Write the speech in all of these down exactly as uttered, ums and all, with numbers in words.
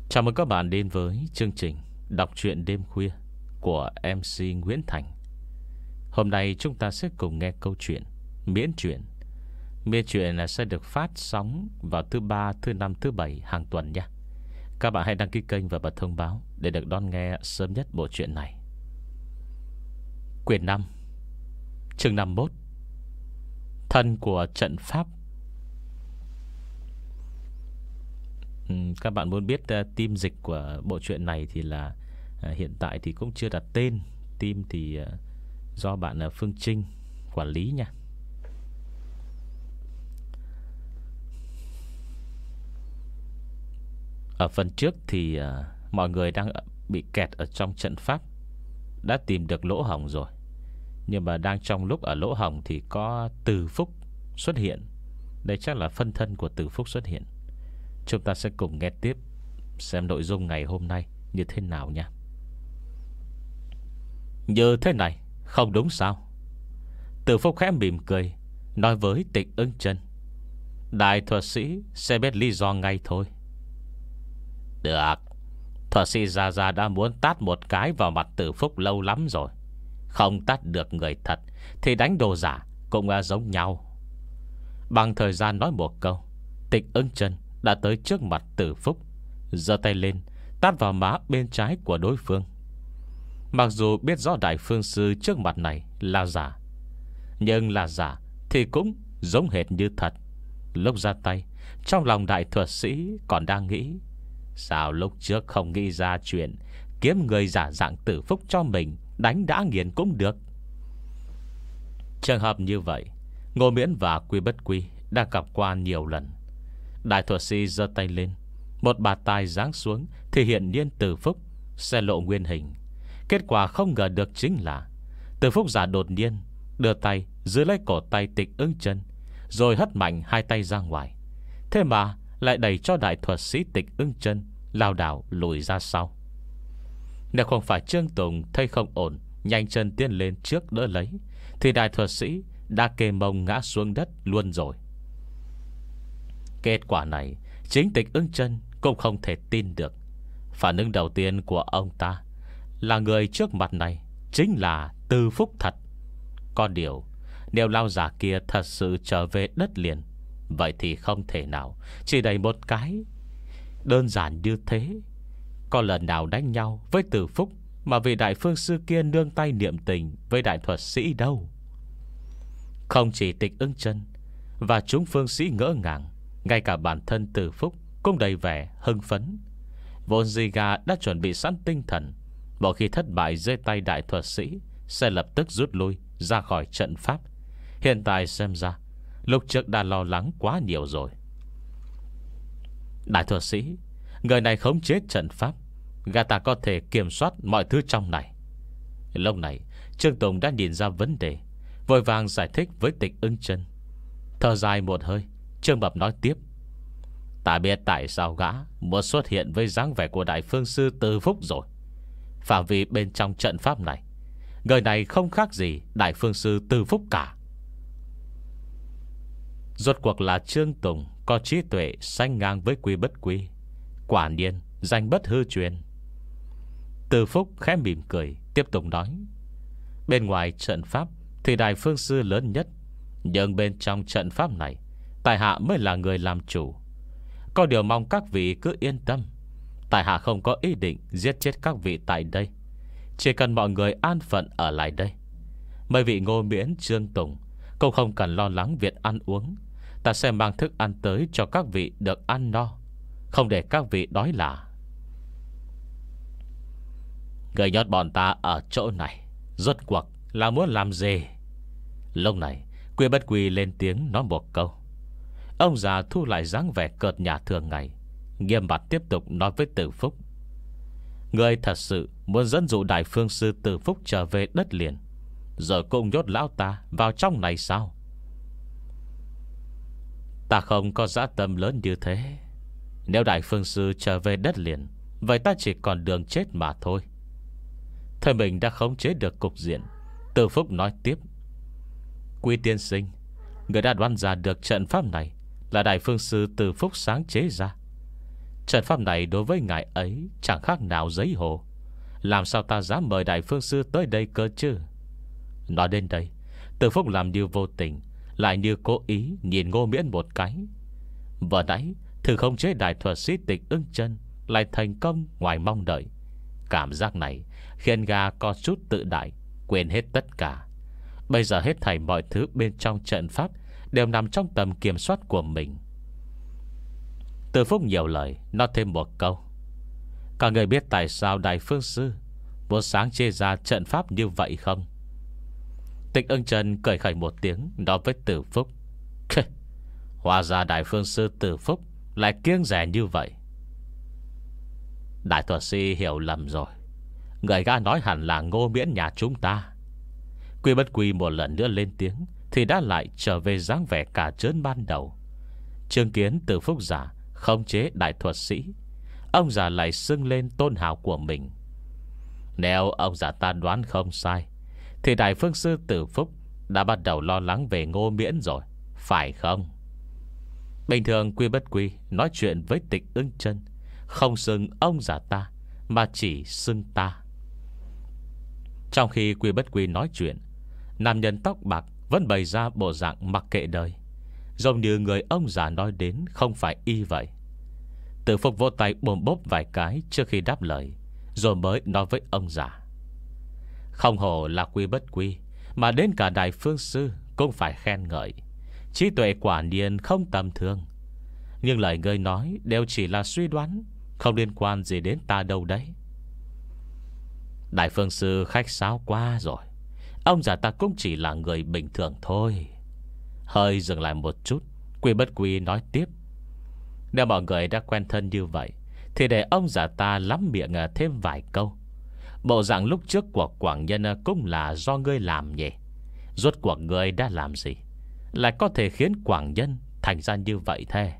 Chào mừng các bạn đến với chương trình đọc truyện đêm khuya của em xê Nguyễn Thành. Hôm nay chúng ta sẽ cùng nghe câu chuyện Miễn truyện. Miễn truyện sẽ được phát sóng vào thứ ba, thứ năm, thứ bảy hàng tuần nha. Các bạn hãy đăng ký kênh và bật thông báo để được đón nghe sớm nhất bộ truyện này. Quyển năm, chương năm mươi mốt, Thân của trận pháp. Các bạn muốn biết uh, team dịch của bộ truyện này thì là uh, hiện tại thì cũng chưa đặt tên. Team thì uh, do bạn uh, Phương Trinh quản lý nha. Ở phần trước thì uh, mọi người đang bị kẹt ở trong trận pháp, đã tìm được lỗ hổng rồi. Nhưng mà đang trong lúc ở lỗ hổng thì có Từ Phúc xuất hiện. Đây chắc là phân thân của Từ Phúc xuất hiện. Chúng ta sẽ cùng nghe tiếp xem nội dung ngày hôm nay như thế nào nha. Như thế này không đúng sao? Từ Phúc khẽ mỉm cười, nói với Tịch Ưng Chân: đại thuật sĩ sẽ biết lý do ngay thôi. Được. Thuật sĩ già già đã muốn tát một cái vào mặt Từ Phúc lâu lắm rồi. Không tát được người thật thì đánh đồ giả cũng giống nhau. Bằng thời gian nói một câu, Tịch Ưng Chân đã tới trước mặt Từ Phúc, giơ tay lên tát vào má bên trái của đối phương. Mặc dù biết rõ đại phương sư trước mặt này là giả, nhưng là giả thì cũng giống hệt như thật. Lúc ra tay, trong lòng đại thuật sĩ còn đang nghĩ: sao lúc trước không nghĩ ra chuyện kiếm người giả dạng Từ Phúc cho mình đánh đã nghiền cũng được. Trường hợp như vậy Ngô Miễn và Quy Bất Quy đã gặp qua nhiều lần. Đại thuật sĩ giơ tay lên, một bà tài giáng xuống thì hiện nhiên Từ Phúc sẽ lộ nguyên hình. Kết quả không ngờ được chính là Từ Phúc giả đột nhiên đưa tay giữ lấy cổ tay Tịch Ưng Chân, rồi hất mạnh hai tay ra ngoài. Thế mà lại đẩy cho đại thuật sĩ Tịch Ưng Chân lao đảo lùi ra sau. Nếu không phải Trương Tùng thấy không ổn, nhanh chân tiến lên trước đỡ lấy, thì đại thuật sĩ đã kê mông ngã xuống đất luôn rồi. Kết quả này chính Tịch Ưng Chân cũng không thể tin được. Phản ứng đầu tiên của ông ta là người trước mặt này chính là Từ Phúc thật. Có điều nếu lao giả kia thật sự trở về đất liền, vậy thì không thể nào chỉ đầy một cái đơn giản như thế. Có lần nào đánh nhau với Từ Phúc mà vì đại phương sư kia nương tay niệm tình với đại thuật sĩ đâu. Không chỉ Tịch Ưng Chân và chúng phương sĩ ngỡ ngàng, ngay cả bản thân Từ Phúc cũng đầy vẻ hưng phấn. Vốn dĩ gà đã chuẩn bị sẵn tinh thần, một khi thất bại dưới tay đại thuật sĩ sẽ lập tức rút lui ra khỏi trận pháp. Hiện tại xem ra lúc trước đã lo lắng quá nhiều rồi. Đại thuật sĩ, người này khống chế trận pháp, gà ta có thể kiểm soát mọi thứ trong này. Lúc này Trương Tùng đã nhìn ra vấn đề, vội vàng giải thích với Tịch Ưng Chân. Thở dài một hơi, Trương Mập nói tiếp: ta biết tại sao gã muốn xuất hiện với dáng vẻ của đại phương sư Từ Phúc rồi. Phạm vi bên trong trận pháp này, người này không khác gì đại phương sư Từ Phúc cả. Rốt cuộc là Trương Tùng có trí tuệ sánh ngang với Quy Bất Quy, quả nhiên danh bất hư truyền. Từ Phúc khẽ mỉm cười, tiếp tục nói: bên ngoài trận pháp thì đại phương sư lớn nhất, nhưng bên trong trận pháp này tại hạ mới là người làm chủ. Có điều mong các vị cứ yên tâm, tại hạ không có ý định giết chết các vị tại đây. Chỉ cần mọi người an phận ở lại đây. Mấy vị Ngô Miễn, Trương Tùng cũng không cần lo lắng việc ăn uống. Ta sẽ mang thức ăn tới cho các vị được ăn no, không để các vị đói lả. Người nhốt bọn ta ở chỗ này rốt cuộc là muốn làm gì? Lúc này Quy Bất Quy lên tiếng nói một câu. Ông già thu lại dáng vẻ cợt nhả thường ngày, nghiêm mặt tiếp tục nói với Từ Phúc: người thật sự muốn dẫn dụ đại phương sư Từ Phúc trở về đất liền, rồi cũng nhốt lão ta vào trong này sao? Ta không có dã tâm lớn như thế. Nếu đại phương sư trở về đất liền, vậy ta chỉ còn đường chết mà thôi. Thời mình đã khống chế được cục diện, Từ Phúc nói tiếp: Quy tiên sinh, người đã đoán ra được trận pháp này là đại phương sư Từ Phúc sáng chế ra. Trận pháp này đối với ngài ấy chẳng khác nào giấy hồ. Làm sao ta dám mời Đại Phương Sư tới đây cơ chứ? Nói đến đây, Từ Phúc làm như vô tình, lại như cố ý nhìn Ngô Miễn một cái. Vừa nãy thử khống chế đại thuật sĩ Tịch Ưng Chân lại thành công ngoài mong đợi. Cảm giác này khiến gã có chút tự đại, quên hết tất cả. Bây giờ hết thảy mọi thứ bên trong trận pháp đều nằm trong tầm kiểm soát của mình. Từ Phúc nhiều lời, nói thêm một câu: các người biết tại sao Đại Phương Sư muốn sáng chế ra trận pháp như vậy không? Tịch Ưng Chân cười khẩy một tiếng, nói với Từ Phúc: hóa ra Đại Phương Sư Từ Phúc lại kiêng rẻ như vậy. Đại thuật sĩ hiểu lầm rồi. Người gã nói hẳn là Ngô Miễn nhà chúng ta. Quy Bất Quy một lần nữa lên tiếng, thì đã lại trở về dáng vẻ cả trớn ban đầu. Chứng kiến Từ Phúc giả khống chế đại thuật sĩ, ông già lại xưng lên tôn hào của mình. Nếu ông già ta đoán không sai, thì Đại Phương Sư Từ Phúc đã bắt đầu lo lắng về Ngô Miễn rồi, phải không? Bình thường Quy Bất Quy nói chuyện với Tịch Ưng Chân không xưng ông già ta, mà chỉ xưng ta. Trong khi Quy Bất Quy nói chuyện, nam nhân tóc bạc vẫn bày ra bộ dạng mặc kệ đời, giống như người ông già nói đến không phải y vậy. Từ Phúc vỗ tay bồm bốp vài cái trước khi đáp lời, rồi mới nói với ông già: không hổ là Quy Bất Quy, mà đến cả Đại Phương Sư cũng phải khen ngợi. Trí tuệ quả nhiên không tầm thường. Nhưng lời ngươi nói đều chỉ là suy đoán, không liên quan gì đến ta đâu đấy. Đại Phương Sư khách sáo quá rồi. Ông già ta cũng chỉ là người bình thường thôi. Hơi dừng lại một chút, Quy Bất Quy nói tiếp: nếu mọi người đã quen thân như vậy, thì để ông già ta lắm miệng thêm vài câu. Bộ dạng lúc trước của Quảng Nhân cũng là do ngươi làm nhỉ? Rốt cuộc ngươi đã làm gì lại có thể khiến Quảng Nhân thành ra như vậy thế?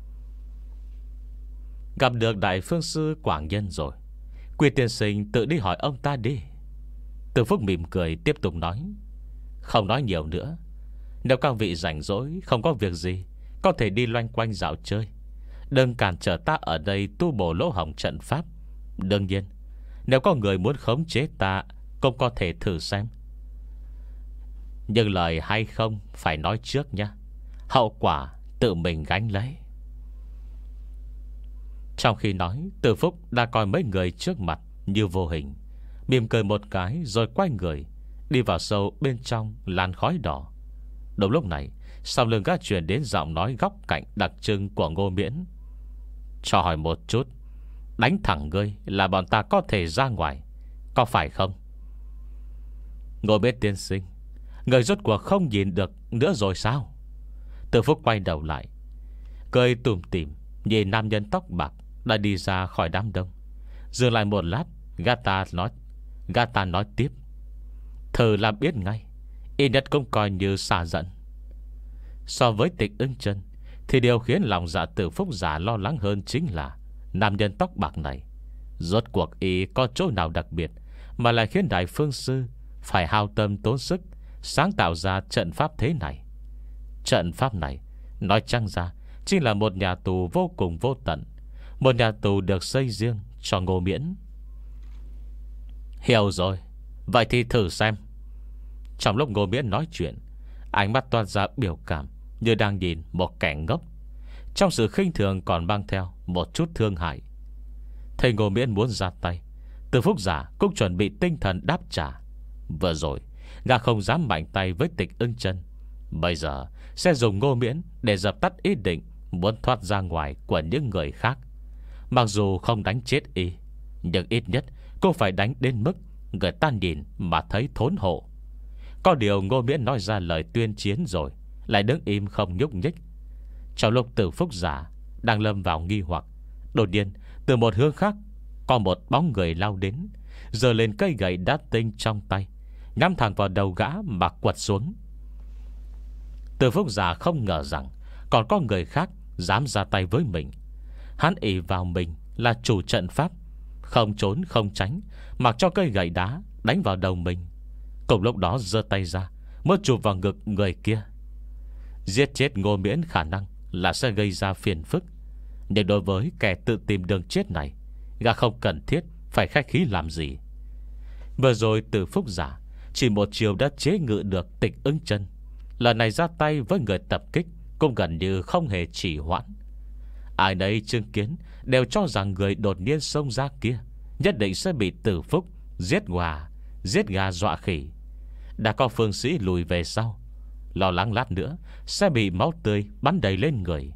Gặp được Đại Phương Sư Quảng Nhân rồi, Quy tiên sinh tự đi hỏi ông ta đi. Từ Phúc mỉm cười tiếp tục nói: không nói nhiều nữa. Nếu các vị rảnh rỗi không có việc gì, có thể đi loanh quanh dạo chơi, đừng cản trở ta ở đây tu bổ lỗ hổng trận pháp. Đương nhiên, nếu có người muốn khống chế ta, cũng có thể thử xem. Nhưng lời hay không phải nói trước nhé, hậu quả tự mình gánh lấy. Trong khi nói, Từ Phúc đã coi mấy người trước mặt như vô hình, mỉm cười một cái rồi quay người đi vào sâu bên trong làn khói đỏ. Đúng lúc này, sau lưng gã truyền đến giọng nói góc cạnh đặc trưng của Ngô Miễn: cho hỏi một chút, đánh thẳng ngươi là bọn ta có thể ra ngoài, có phải không? Ngô Miễn tiên sinh, người rốt cuộc không nhìn được nữa rồi sao? Từ Phúc quay đầu lại, cười tủm tỉm nhìn nam nhân tóc bạc đã đi ra khỏi đám đông. Dừng lại một lát, gã ta nói Gã ta nói tiếp: thử làm biết ngay, ít nhất cũng coi như xả giận. So với Tịch Ưng Chân, thì điều khiến lòng dạ Từ Phúc giả lo lắng hơn chính là nam nhân tóc bạc này rốt cuộc y có chỗ nào đặc biệt mà lại khiến Đại Phương Sư phải hao tâm tốn sức sáng tạo ra trận pháp thế này. Trận pháp này nói chăng ra chính là một nhà tù vô cùng vô tận, một nhà tù được xây riêng cho Ngô Miễn. Hiểu rồi, vậy thì thử xem. Trong lúc Ngô Miễn nói chuyện, ánh mắt toát ra biểu cảm như đang nhìn một kẻ ngốc. Trong sự khinh thường còn mang theo một chút thương hại. Thấy Ngô Miễn muốn ra tay, Từ Phúc giả cũng chuẩn bị tinh thần đáp trả. Vừa rồi gã không dám mạnh tay với Tịch Ưng Chân, bây giờ sẽ dùng Ngô Miễn để dập tắt ý định muốn thoát ra ngoài của những người khác. Mặc dù không đánh chết y, nhưng ít nhất cũng phải đánh đến mức người ta nhìn mà thấy thốn hộ. Có điều Ngô Miễn nói ra lời tuyên chiến rồi lại đứng im không nhúc nhích. Trong lúc Từ Phúc giả đang lâm vào nghi hoặc, đột nhiên từ một hướng khác có một bóng người lao đến, giơ lên cây gậy đá tinh trong tay, nhắm thẳng vào đầu gã mà quật xuống. Từ Phúc giả không ngờ rằng còn có người khác dám ra tay với mình. Hắn ỷ vào mình là chủ trận pháp, không trốn không tránh, mặc cho cây gậy đá đánh vào đầu mình. Cùng lúc đó giơ tay ra muốn chụp vào ngực người kia. Giết chết Ngô Miễn khả năng là sẽ gây ra phiền phức, Nhưng đối với kẻ tự tìm đường chết này, gã không cần thiết phải khách khí làm gì. Vừa rồi Từ Phúc giả chỉ một chiều đã chế ngự được Tịch Ưng Chân. Lần này ra tay với người tập kích cũng gần như không hề trì hoãn. Ai nấy chứng kiến đều cho rằng người đột nhiên xông ra kia nhất định sẽ bị Từ Phúc giết gà, giết gà dọa khỉ. Đã có phương sĩ lùi về sau, lo lắng lát nữa sẽ bị máu tươi bắn đầy lên người.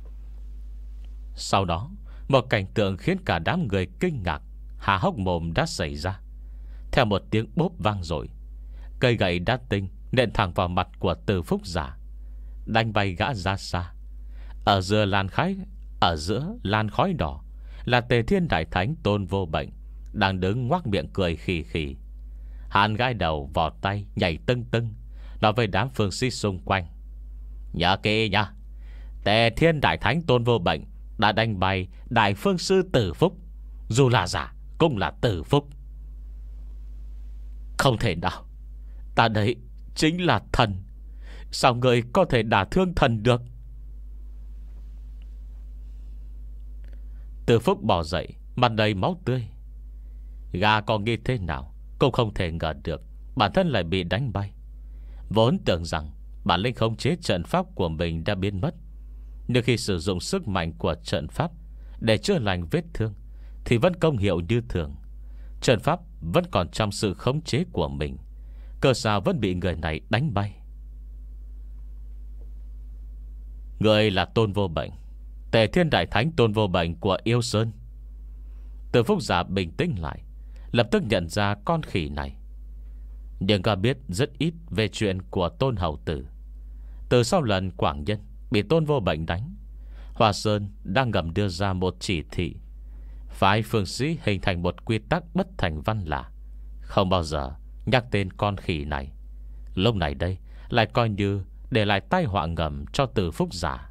Sau đó, một cảnh tượng khiến cả đám người kinh ngạc, há hốc mồm đã xảy ra. Theo một tiếng bốp vang rồi, cây gậy đá tinh nện thẳng vào mặt của Từ Phúc giả, đánh bay gã ra xa. Ở giữa làn khói Ở giữa làn khói đỏ là Tề Thiên Đại Thánh Tôn Vô Bệnh, đang đứng ngoác miệng cười khì khì. Hắn gãi đầu vò tay nhảy tưng tưng, nói với đám phương sĩ xung quanh: nhớ kỹ nha, Tề Thiên Đại Thánh Tôn Vô Bệnh đã đánh bay Đại Phương Sư Từ Phúc. Dù là giả cũng là Từ Phúc. Không thể nào, ta đấy chính là thần. Sao người có thể đả thương thần được? Từ Phúc bò dậy, mặt đầy máu tươi. Gà còn nghĩ thế nào cũng không thể ngờ được bản thân lại bị đánh bay. Vốn tưởng rằng bản lĩnh khống chế trận pháp của mình đã biến mất, nhưng khi sử dụng sức mạnh của trận pháp để chữa lành vết thương thì vẫn công hiệu như thường. Trận pháp vẫn còn trong sự khống chế của mình, cơ sao vẫn bị người này đánh bay. Người là Tôn Vô Bệnh, Tề Thiên Đại Thánh Tôn Vô Bệnh của Yêu Sơn. Từ Phúc giả bình tĩnh lại, lập tức nhận ra con khỉ này. Nhưng gã biết rất ít về chuyện của Tôn Hầu Tử. Từ sau lần Quảng Nhân bị Tôn Vô Bệnh đánh, Hoa Sơn đang ngầm đưa ra một chỉ thị, phái phương sĩ hình thành một quy tắc bất thành văn là không bao giờ nhắc tên con khỉ này. Lúc này đây lại coi như để lại tai họa ngầm cho Từ Phúc giả.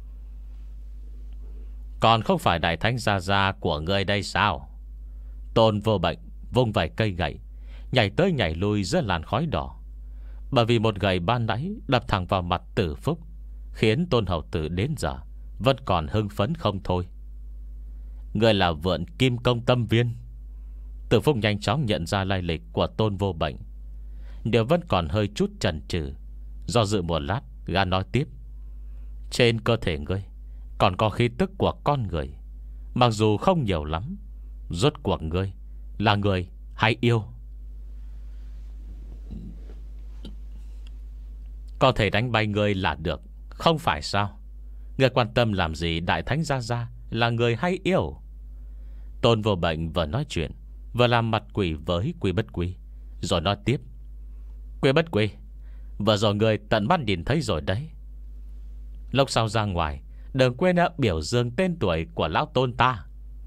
Còn không phải Đại Thánh Gia Gia của ngươi đây sao? Tôn Vô Bệnh vung vài cây gậy, nhảy tới nhảy lui giữa làn khói đỏ. Bởi vì một gậy ban nãy đập thẳng vào mặt Từ Phúc, khiến Tôn Hầu Tử đến giờ vẫn còn hưng phấn không thôi. Ngươi là Vượn Kim Công Tâm Viên. Từ Phúc nhanh chóng nhận ra lai lịch của Tôn Vô Bệnh, nhưng vẫn còn hơi chút chần chừ. Do dự một lát, gã nói tiếp: trên cơ thể ngươi còn có khí tức của con người, mặc dù không nhiều lắm. Rốt cuộc ngươi là người hay yêu? Có thể đánh bay ngươi là được, không phải sao? Ngươi quan tâm làm gì Đại Thánh Gia Gia là người hay yêu? Tôn Vô Bệnh vừa nói chuyện vừa làm mặt quỷ với Quy Bất Quy, rồi nói tiếp: Quy Bất Quy, vừa rồi người tận mắt nhìn thấy rồi đấy. Lúc sau ra ngoài đừng quên đã biểu dương tên tuổi của lão Tôn ta.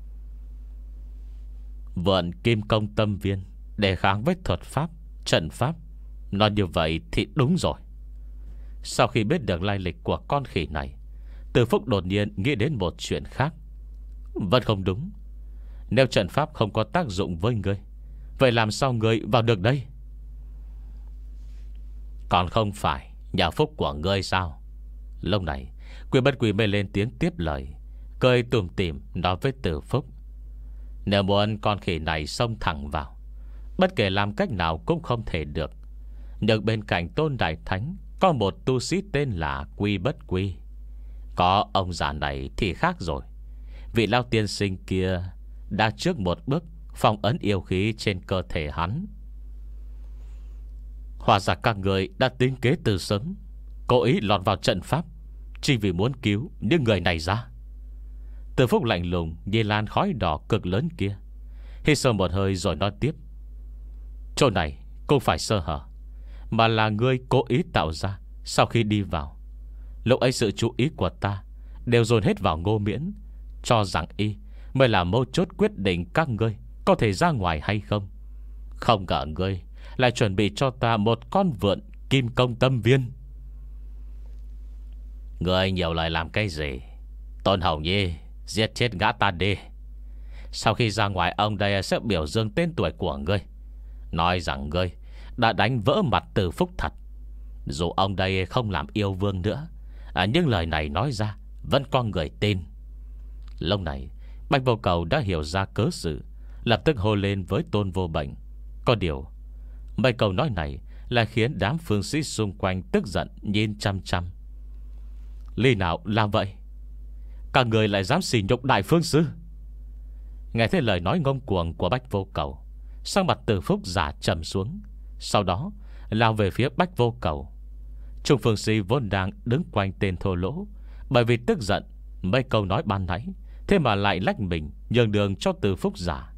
Vượn Kim Công Tâm Viên đề kháng với thuật pháp, trận pháp. Nói như vậy thì đúng rồi. Sau khi biết được lai lịch của con khỉ này, Từ Phúc đột nhiên nghĩ đến một chuyện khác. Vẫn không đúng. Nếu trận pháp không có tác dụng với ngươi, vậy làm sao ngươi vào được đây? Còn không phải nhà phúc của ngươi sao? Lúc này Quy Bất Quy mới lên tiếng tiếp lời, cười tủm tỉm nói với Từ Phúc: nếu muốn con khỉ này xông thẳng vào, bất kể làm cách nào cũng không thể được. Nhưng bên cạnh Tôn Đại Thánh có một tu sĩ tên là Quy Bất Quy. Có ông già này thì khác rồi. Vị lão tiên sinh kia đã trước một bước phong ấn yêu khí trên cơ thể hắn. Hóa ra các người đã tính kế từ sớm, cố ý lọt vào trận pháp, chỉ vì muốn cứu những người này ra. Từ Phúc lạnh lùng như làn khói đỏ cực lớn kia, hít sâu một hơi rồi nói tiếp: chỗ này không phải sơ hở, mà là ngươi cố ý tạo ra. Sau khi đi vào, lúc ấy sự chú ý của ta đều dồn hết vào Ngô Miễn, cho rằng y mới là mấu chốt quyết định các ngươi có thể ra ngoài hay không. Không ngờ ngươi lại chuẩn bị cho ta một con vượn Kim Công Tâm Viên. Ngươi nhiều lời làm cái gì? Tôn Hồng Nhi, giết chết gã ta đi. Sau khi ra ngoài, ông đây sẽ biểu dương tên tuổi của ngươi, nói rằng ngươi đã đánh vỡ mặt Từ Phúc thật. Dù ông đây không làm yêu vương nữa, à, nhưng lời này nói ra vẫn có người tin. Lúc này Bạch Vô Cầu đã hiểu ra cớ sự, lập tức hô lên với Tôn Vô Bệnh. Có điều mấy câu nói này là khiến đám phương sĩ xung quanh tức giận nhìn chăm chăm. Lý nào làm vậy? Các người lại dám xỉ nhục đại phương sư? Nghe thấy lời nói ngông cuồng của Bạch Vô Cầu, sang mặt Từ Phúc giả trầm xuống, sau đó lao về phía Bạch Vô Cầu. Trung phương sĩ vốn đang đứng quanh tên thô lỗ, bởi vì tức giận mấy câu nói ban nãy, thế mà lại lách mình nhường đường cho Từ Phúc giả.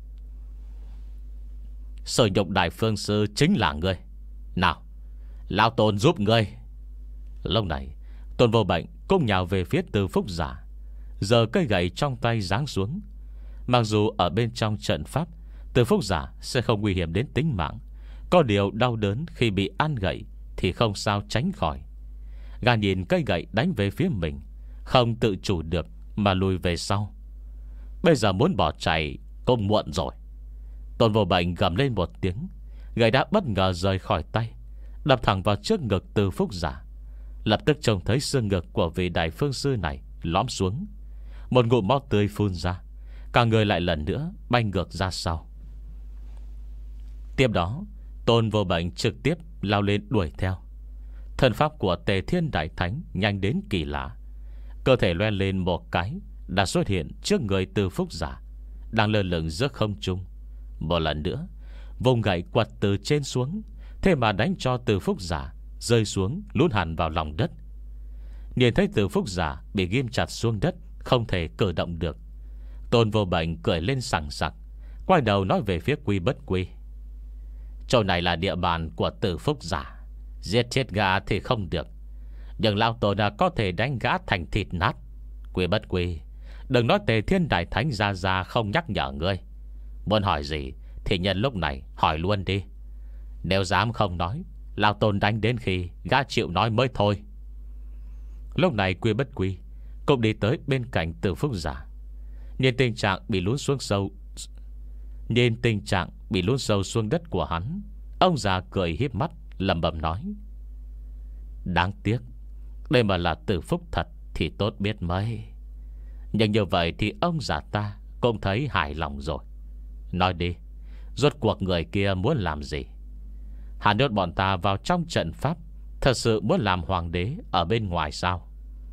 Sở nhục đại phương sư chính là ngươi. Nào, lão Tôn giúp ngươi. Lúc này Tôn Vô Bệnh cũng nhào về phía Từ Phúc giả, giờ cây gậy trong tay giáng xuống. Mặc dù ở bên trong trận pháp, Từ Phúc giả sẽ không nguy hiểm đến tính mạng, có điều đau đớn khi bị ăn gậy thì không sao tránh khỏi. Gã nhìn cây gậy đánh về phía mình, không tự chủ được mà lùi về sau. Bây giờ muốn bỏ chạy cũng muộn rồi. Tôn Vô Bệnh gầm lên một tiếng, gậy đã bất ngờ rời khỏi tay, đập thẳng vào trước ngực Từ Phúc giả. Lập tức trông thấy xương ngực của vị đại phương sư này lõm xuống, một ngụm máu tươi phun ra, cả người lại lần nữa bay ngược ra sau. Tiếp đó Tôn Vô Bệnh trực tiếp lao lên đuổi theo. Thần pháp của Tề Thiên Đại Thánh nhanh đến kỳ lạ, cơ thể loe lên một cái đã xuất hiện trước người Từ Phúc giả, đang lơ lửng giữa không trung. Một lần nữa vùng gậy quật từ trên xuống, thế mà đánh cho Từ Phúc giả rơi xuống lún hẳn vào lòng đất. Nhìn thấy Từ Phúc giả bị ghim chặt xuống đất, không thể cử động được, Tôn Vô Bệnh cười lên sảng sặc, quay đầu nói về phía Quy Bất Quy. Chỗ này là địa bàn của Từ Phúc giả, giết chết gã thì không được, nhưng lão Tôn đã có thể đánh gã thành thịt nát. Quy Bất Quy, đừng nói Tề Thiên Đại Thánh ra ra không nhắc nhở ngươi. Muốn hỏi gì thì nhân lúc này hỏi luôn đi. Nếu dám không nói, lão Tôn đánh đến khi gã chịu nói mới thôi. Lúc này Quy Bất Quy cũng đi tới bên cạnh Từ Phúc giả. Nhìn tình trạng bị lún xuống sâu Nhìn tình trạng bị lún sâu xuống đất của hắn, ông già cười híp mắt lẩm bẩm nói: đáng tiếc, đây mà là Từ Phúc thật thì tốt biết mấy. Nhưng như vậy thì ông già ta cũng thấy hài lòng rồi. Nói đi, rốt cuộc người kia muốn làm gì? Hắn nhốt bọn ta vào trong trận pháp, thật sự muốn làm hoàng đế ở bên ngoài sao?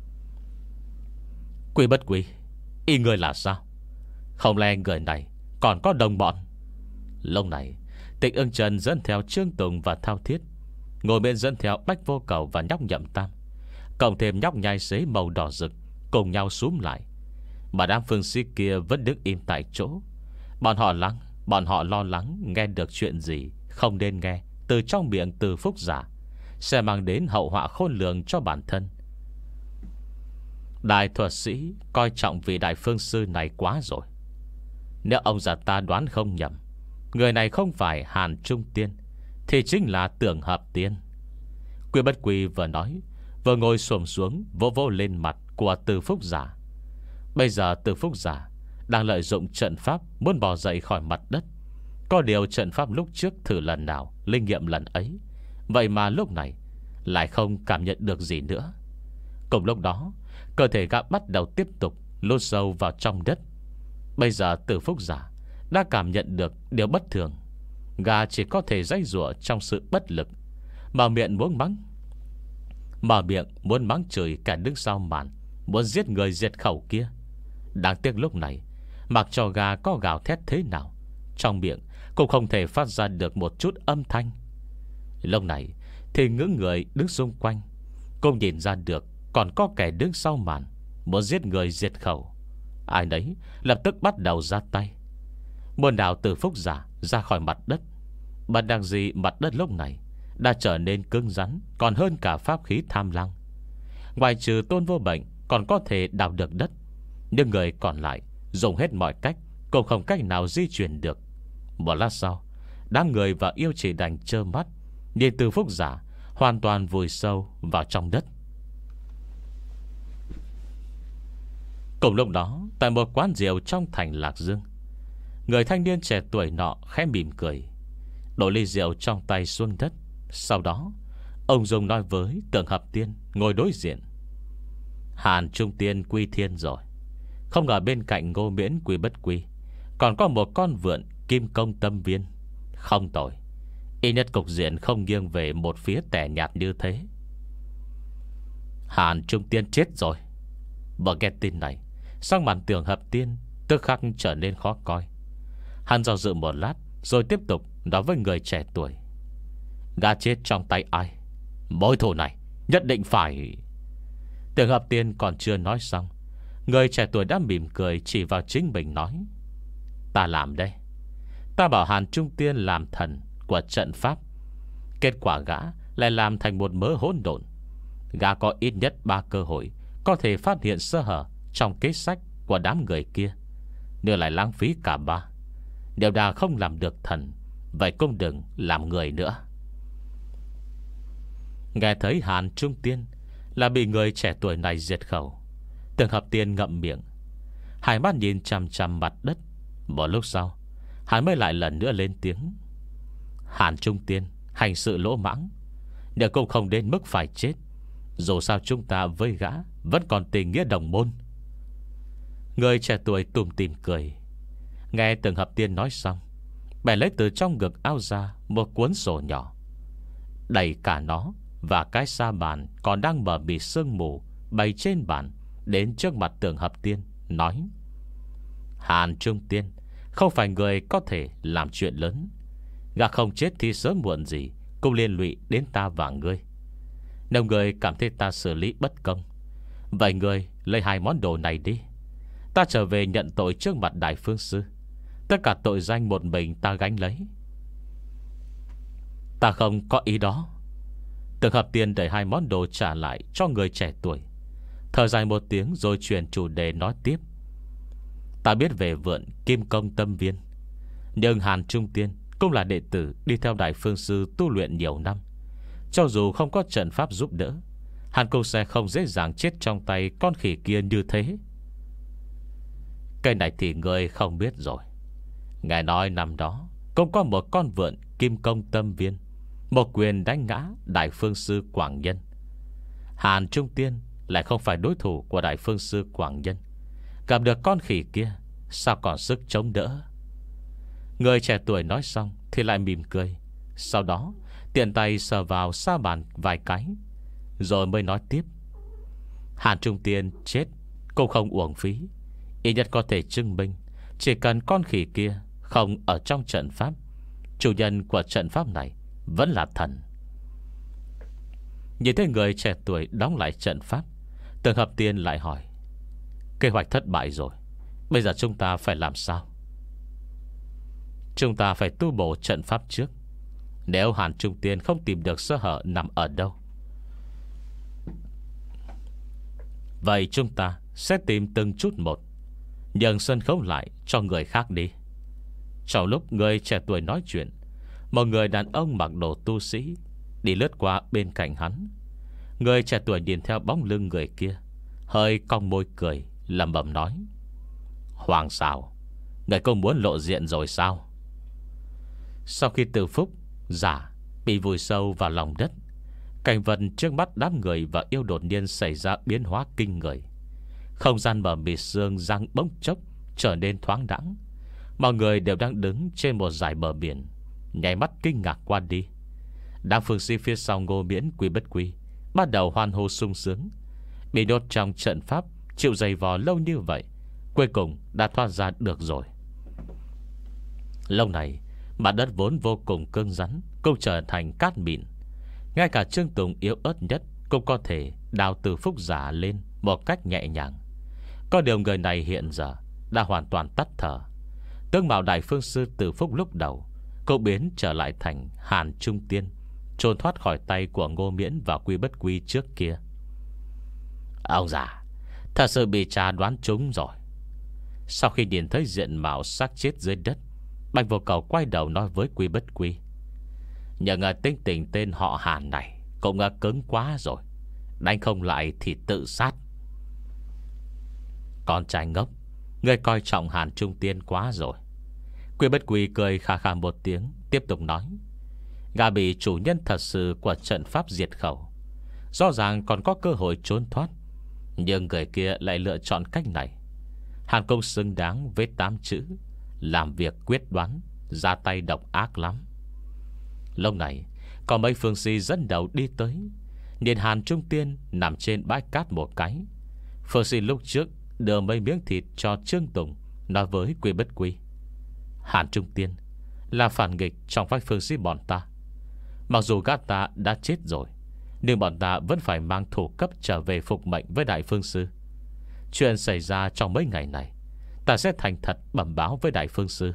Quy Bất Quy, ý người là sao? Không lẽ người này còn có đồng bọn? Lúc này Tịch Ưng Trần dẫn theo Trương Tùng và Thao Thiết, ngồi bên dẫn theo Bách Vô Cầu và nhóc Nhậm Tam, cộng thêm nhóc nhai xế màu đỏ rực, cùng nhau súm lại. Mà đám phương sĩ kia vẫn đứng im tại chỗ. Bọn họ lắng Bọn họ lo lắng nghe được chuyện gì không nên nghe từ trong miệng Từ Phúc giả, sẽ mang đến hậu họa khôn lường cho bản thân. Đại thuật sĩ coi trọng vị đại phương sư này quá rồi. Nếu ông già ta đoán không nhầm, người này không phải Hàn Trung Tiên thì chính là Tưởng Hợp Tiên. Quy Bất Quy vừa nói, vừa ngồi xổm xuống vỗ vỗ lên mặt của Từ Phúc giả. Bây giờ Từ Phúc giả đang lợi dụng trận pháp muốn bò dậy khỏi mặt đất. Có điều trận pháp lúc trước thử lần nào, linh nghiệm lần ấy, vậy mà lúc này lại không cảm nhận được gì nữa. Cùng lúc đó, cơ thể gã bắt đầu tiếp tục lún sâu vào trong đất. Bây giờ Từ Phúc giả đã cảm nhận được điều bất thường. Gã chỉ có thể giãy giụa trong sự bất lực, mở miệng muốn mắng Mở miệng muốn mắng chửi cả đứng sau màn muốn giết người diệt khẩu kia. Đáng tiếc lúc này, mặc cho gà có gào thét thế nào, trong miệng cũng không thể phát ra được một chút âm thanh. Lúc này thì những người đứng xung quanh cũng nhìn ra được còn có kẻ đứng sau màn muốn giết người diệt khẩu. Ai nấy lập tức bắt đầu ra tay, muốn đào Từ Phúc giả ra khỏi mặt đất. Bất đắc dĩ mặt đất lúc này đã trở nên cứng rắn còn hơn cả pháp khí Tham Lăng. Ngoài trừ Tôn Vô Bệnh còn có thể đào được đất, nhưng người còn lại dùng hết mọi cách cũng không cách nào di chuyển được. Một lát sau, đám người và yêu chỉ đành trơ mắt nhìn Từ Phúc giả hoàn toàn vùi sâu vào trong đất. Cùng lúc đó, tại một quán rượu trong thành Lạc Dương, người thanh niên trẻ tuổi nọ khẽ mỉm cười, đổ ly rượu trong tay xuống đất. Sau đó ông dùng nói với Tưởng Hợp Tiên ngồi đối diện: Hàn Trung Tiên quy thiên rồi, Không ngờ bên cạnh Ngô Miễn Quy Bất Quy còn có một con vượn Kim Công Tâm Viên. Không tồi, ít nhất cục diện không nghiêng về một phía tẻ nhạt như thế. Hàn Trung Tiên chết rồi. Vừa nghe tin này, sắc mặt Tưởng Hợp Tiên tức khắc trở nên khó coi. Hắn do dự một lát rồi tiếp tục nói với người trẻ tuổi: gã chết trong tay ai? Mối thù này nhất định phải... Tưởng Hợp Tiên còn chưa nói xong, người trẻ tuổi đã mỉm cười chỉ vào chính mình nói: ta làm đây. Ta bảo Hàn Trung Tiên làm thần của trận pháp, kết quả gã lại làm thành một mớ hỗn độn. Gã có ít nhất ba cơ hội có thể phát hiện sơ hở trong kế sách của đám người kia, nếu lại lãng phí cả ba, đều đã không làm được thần, vậy cũng đừng làm người nữa. Nghe thấy Hàn Trung Tiên là bị người trẻ tuổi này diệt khẩu, Tưởng Hợp Tiên ngậm miệng, hai mắt nhìn chằm chằm mặt đất. Một lúc sau, hắn mới lại lần nữa lên tiếng: Hàn Trung Tiên hành sự lỗ mãng, nếu cũng không đến mức phải chết. Dù sao chúng ta với gã vẫn còn tình nghĩa đồng môn. Người trẻ tuổi tủm tỉm cười. Nghe Tưởng Hợp Tiên nói xong, bèn lấy từ trong ngực áo ra một cuốn sổ nhỏ, đẩy cả nó và cái sa bàn còn đang mở bị sương mù bày trên bàn đến trước mặt Tưởng Hợp Tiên, nói: Hàn Trung Tiên không phải người có thể làm chuyện lớn. Gã không chết thì sớm muộn gì cũng liên lụy đến ta và ngươi. Nếu người cảm thấy ta xử lý bất công, vậy người lấy hai món đồ này đi. Ta trở về nhận tội trước mặt Đại Phương Sư. Tất cả tội danh một mình ta gánh lấy. Ta không có ý đó. Tưởng Hợp Tiên đẩy hai món đồ trả lại cho người trẻ tuổi, thở dài một tiếng rồi chuyển chủ đề nói tiếp: Ta biết về vượn Kim Công Tâm Viên, nhưng Hàn Trung Tiên cũng là đệ tử đi theo Đại Phương Sư tu luyện nhiều năm. Cho dù không có trận pháp giúp đỡ, Hàn cũng sẽ không dễ dàng chết trong tay con khỉ kia như thế. Cái này thì ngươi không biết rồi. Ngài nói năm đó cũng có một con vượn Kim Công Tâm Viên, một quyền đánh ngã Đại Phương Sư Quảng Nhân. Hàn Trung Tiên lại không phải đối thủ của Đại Phương Sư Quảng Nhân. Gặp được con khỉ kia, sao còn sức chống đỡ? Người trẻ tuổi nói xong thì lại mỉm cười, sau đó tiện tay sờ vào sa bàn vài cái, rồi mới nói tiếp: Hàn Trung Tiên chết cũng không uổng phí. Ít nhất có thể chứng minh chỉ cần con khỉ kia không ở trong trận pháp, chủ nhân của trận pháp này vẫn là thần. Nhìn thấy người trẻ tuổi đóng lại trận pháp, Tưởng Hợp Tiên lại hỏi: Kế hoạch thất bại rồi, bây giờ chúng ta phải làm sao? Chúng ta phải tu bổ trận pháp trước. Nếu Hàn Trung Tiên không tìm được sơ hở nằm ở đâu, vậy chúng ta sẽ tìm từng chút một, nhường sân khấu lại cho người khác đi. Trong lúc người trẻ tuổi nói chuyện, một người đàn ông mặc đồ tu sĩ đi lướt qua bên cạnh hắn. Người trẻ tuổi nhìn theo bóng lưng người kia, hơi cong môi cười, lẩm bẩm nói: Hoàng sao, người cũng muốn lộ diện rồi sao? Sau khi Từ Phúc giả bị vùi sâu vào lòng đất, cảnh vật trước mắt đám người và yêu đột nhiên xảy ra biến hóa kinh người. Không gian mờ mịt sương răng bỗng chốc trở nên thoáng đãng. Mọi người đều đang đứng trên một dải bờ biển, nháy mắt kinh ngạc qua đi. Đám phương sĩ phía sau Ngô Miễn Quy Bất Quy bắt đầu hoan hô sung sướng. Bị đốt trong trận pháp chịu dày vò lâu như vậy, cuối cùng đã thoát ra được rồi. Lâu này, mặt đất vốn vô cùng cứng rắn cũng trở thành cát mịn. Ngay cả Trương Tùng yếu ớt nhất cũng có thể đào Từ Phúc giả lên một cách nhẹ nhàng. Có điều người này hiện giờ đã hoàn toàn tắt thở. Tướng mạo Đại Phương Sư Từ Phúc lúc đầu cũng biến trở lại thành Hàn Trung Tiên, trốn thoát khỏi tay của Ngô Miễn và Quy Bất Quy trước kia. Ông già thật sự bị cha đoán trúng rồi. Sau khi nhìn thấy diện mạo xác chết dưới đất, Bạch Vô Cầu quay đầu nói với Quy Bất Quy: Nhưng tính tình tên họ Hàn này cũng cứng quá rồi, đánh không lại thì tự sát. Con trai ngốc, ngươi coi trọng Hàn Trung Tiên quá rồi. Quy Bất Quy cười khà khà một tiếng, tiếp tục nói: Gã bị chủ nhân thật sự của trận pháp diệt khẩu, rõ ràng còn có cơ hội trốn thoát, nhưng người kia lại lựa chọn cách này. Hàn Công xứng đáng với tám chữ: làm việc quyết đoán, ra tay độc ác lắm. Lúc này có mấy phương sĩ dẫn đầu đi tới. Nhìn Hàn Trung Tiên nằm trên bãi cát một cái. Phương sĩ lúc trước đưa mấy miếng thịt cho Trương Tùng, nói với Quy Bất Quy: Hàn Trung Tiên là phản nghịch trong phái phương sĩ bọn ta. Mặc dù gã ta đã chết rồi, nhưng bọn ta vẫn phải mang thủ cấp trở về phục mệnh với Đại Phương Sư. Chuyện xảy ra trong mấy ngày này, ta sẽ thành thật bẩm báo với Đại Phương Sư.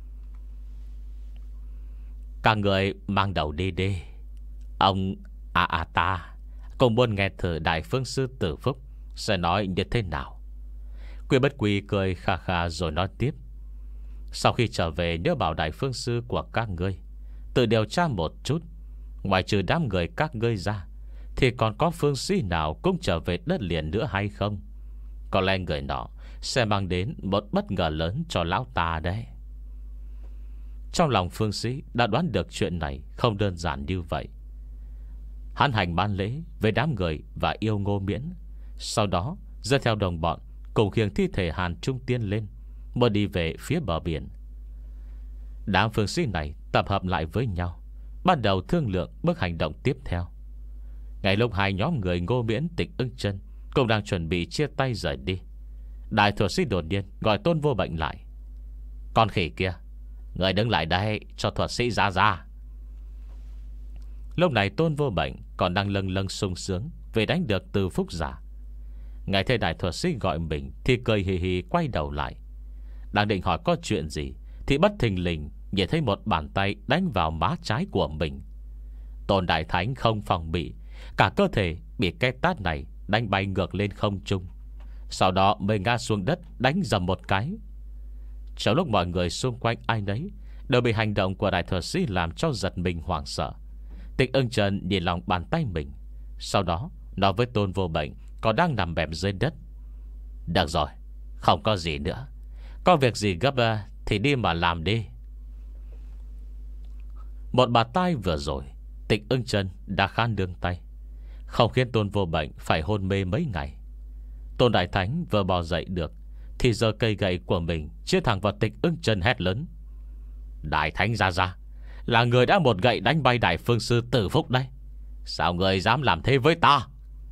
Các người mang đầu đi đi. Ông à à ta cũng muốn nghe thử Đại Phương Sư Tử Phúc sẽ nói như thế nào. Quy Bất Quy cười kha kha rồi nói tiếp: sau khi trở về, nhớ bảo Đại Phương Sư của các ngươi tự điều tra một chút. Ngoài trừ đám người các ngươi ra, thì còn có phương sĩ nào cũng trở về đất liền nữa hay không? Có lẽ người nọ sẽ mang đến một bất ngờ lớn cho lão ta đấy. Trong lòng phương sĩ đã đoán được chuyện này không đơn giản như vậy. Hắn hành ban lễ với đám người và yêu Ngô Miễn, sau đó dẫn theo đồng bọn cùng khiêng thi thể Hàn Trung Tiên lên, mới đi về phía bờ biển. Đám phương sĩ này tập hợp lại với nhau, bắt đầu thương lượng bước hành động tiếp theo. Ngay lúc hai nhóm người Ngô Miễn, Tịch Ưng Chân cũng đang chuẩn bị chia tay rời đi, Đại thuật sĩ đột nhiên gọi Tôn Vô Bệnh lại: con khỉ kia, người đứng lại đây cho thuật sĩ ra ra. Lúc này Tôn Vô Bệnh còn đang lâng lâng sung sướng về đánh được Từ Phúc giả. Ngài thấy đại thuật sĩ gọi mình thì cười hì hì quay đầu lại. Đang định hỏi có chuyện gì thì bất thình lình nhìn thấy một bàn tay đánh vào má trái của mình. Tôn Đại Thánh không phòng bị, cả cơ thể bị cái tát này đánh bay ngược lên không trung, sau đó mới ngã xuống đất đánh dầm một cái. Trong lúc mọi người xung quanh ai nấy đều bị hành động của đại thuật sĩ làm cho giật mình hoảng sợ, Tịch Ưng Chân nhìn lòng bàn tay mình, sau đó nói với Tôn Vô Bệnh còn đang nằm bẹp dưới đất: được rồi, không có gì nữa. Có việc gì gấp thì đi mà làm đi. Một bà tai vừa rồi, Tịch Ưng Chân đã khá nương tay, không khiến Tôn Vô Bệnh phải hôn mê mấy ngày. Tôn Đại Thánh vừa bò dậy được thì giơ cây gậy của mình chia thẳng vào Tịch Ưng Chân, hét lớn: Đại Thánh ra ra, là người đã một gậy đánh bay Đại Phương Sư Tử Phúc đây. Sao người dám làm thế với ta?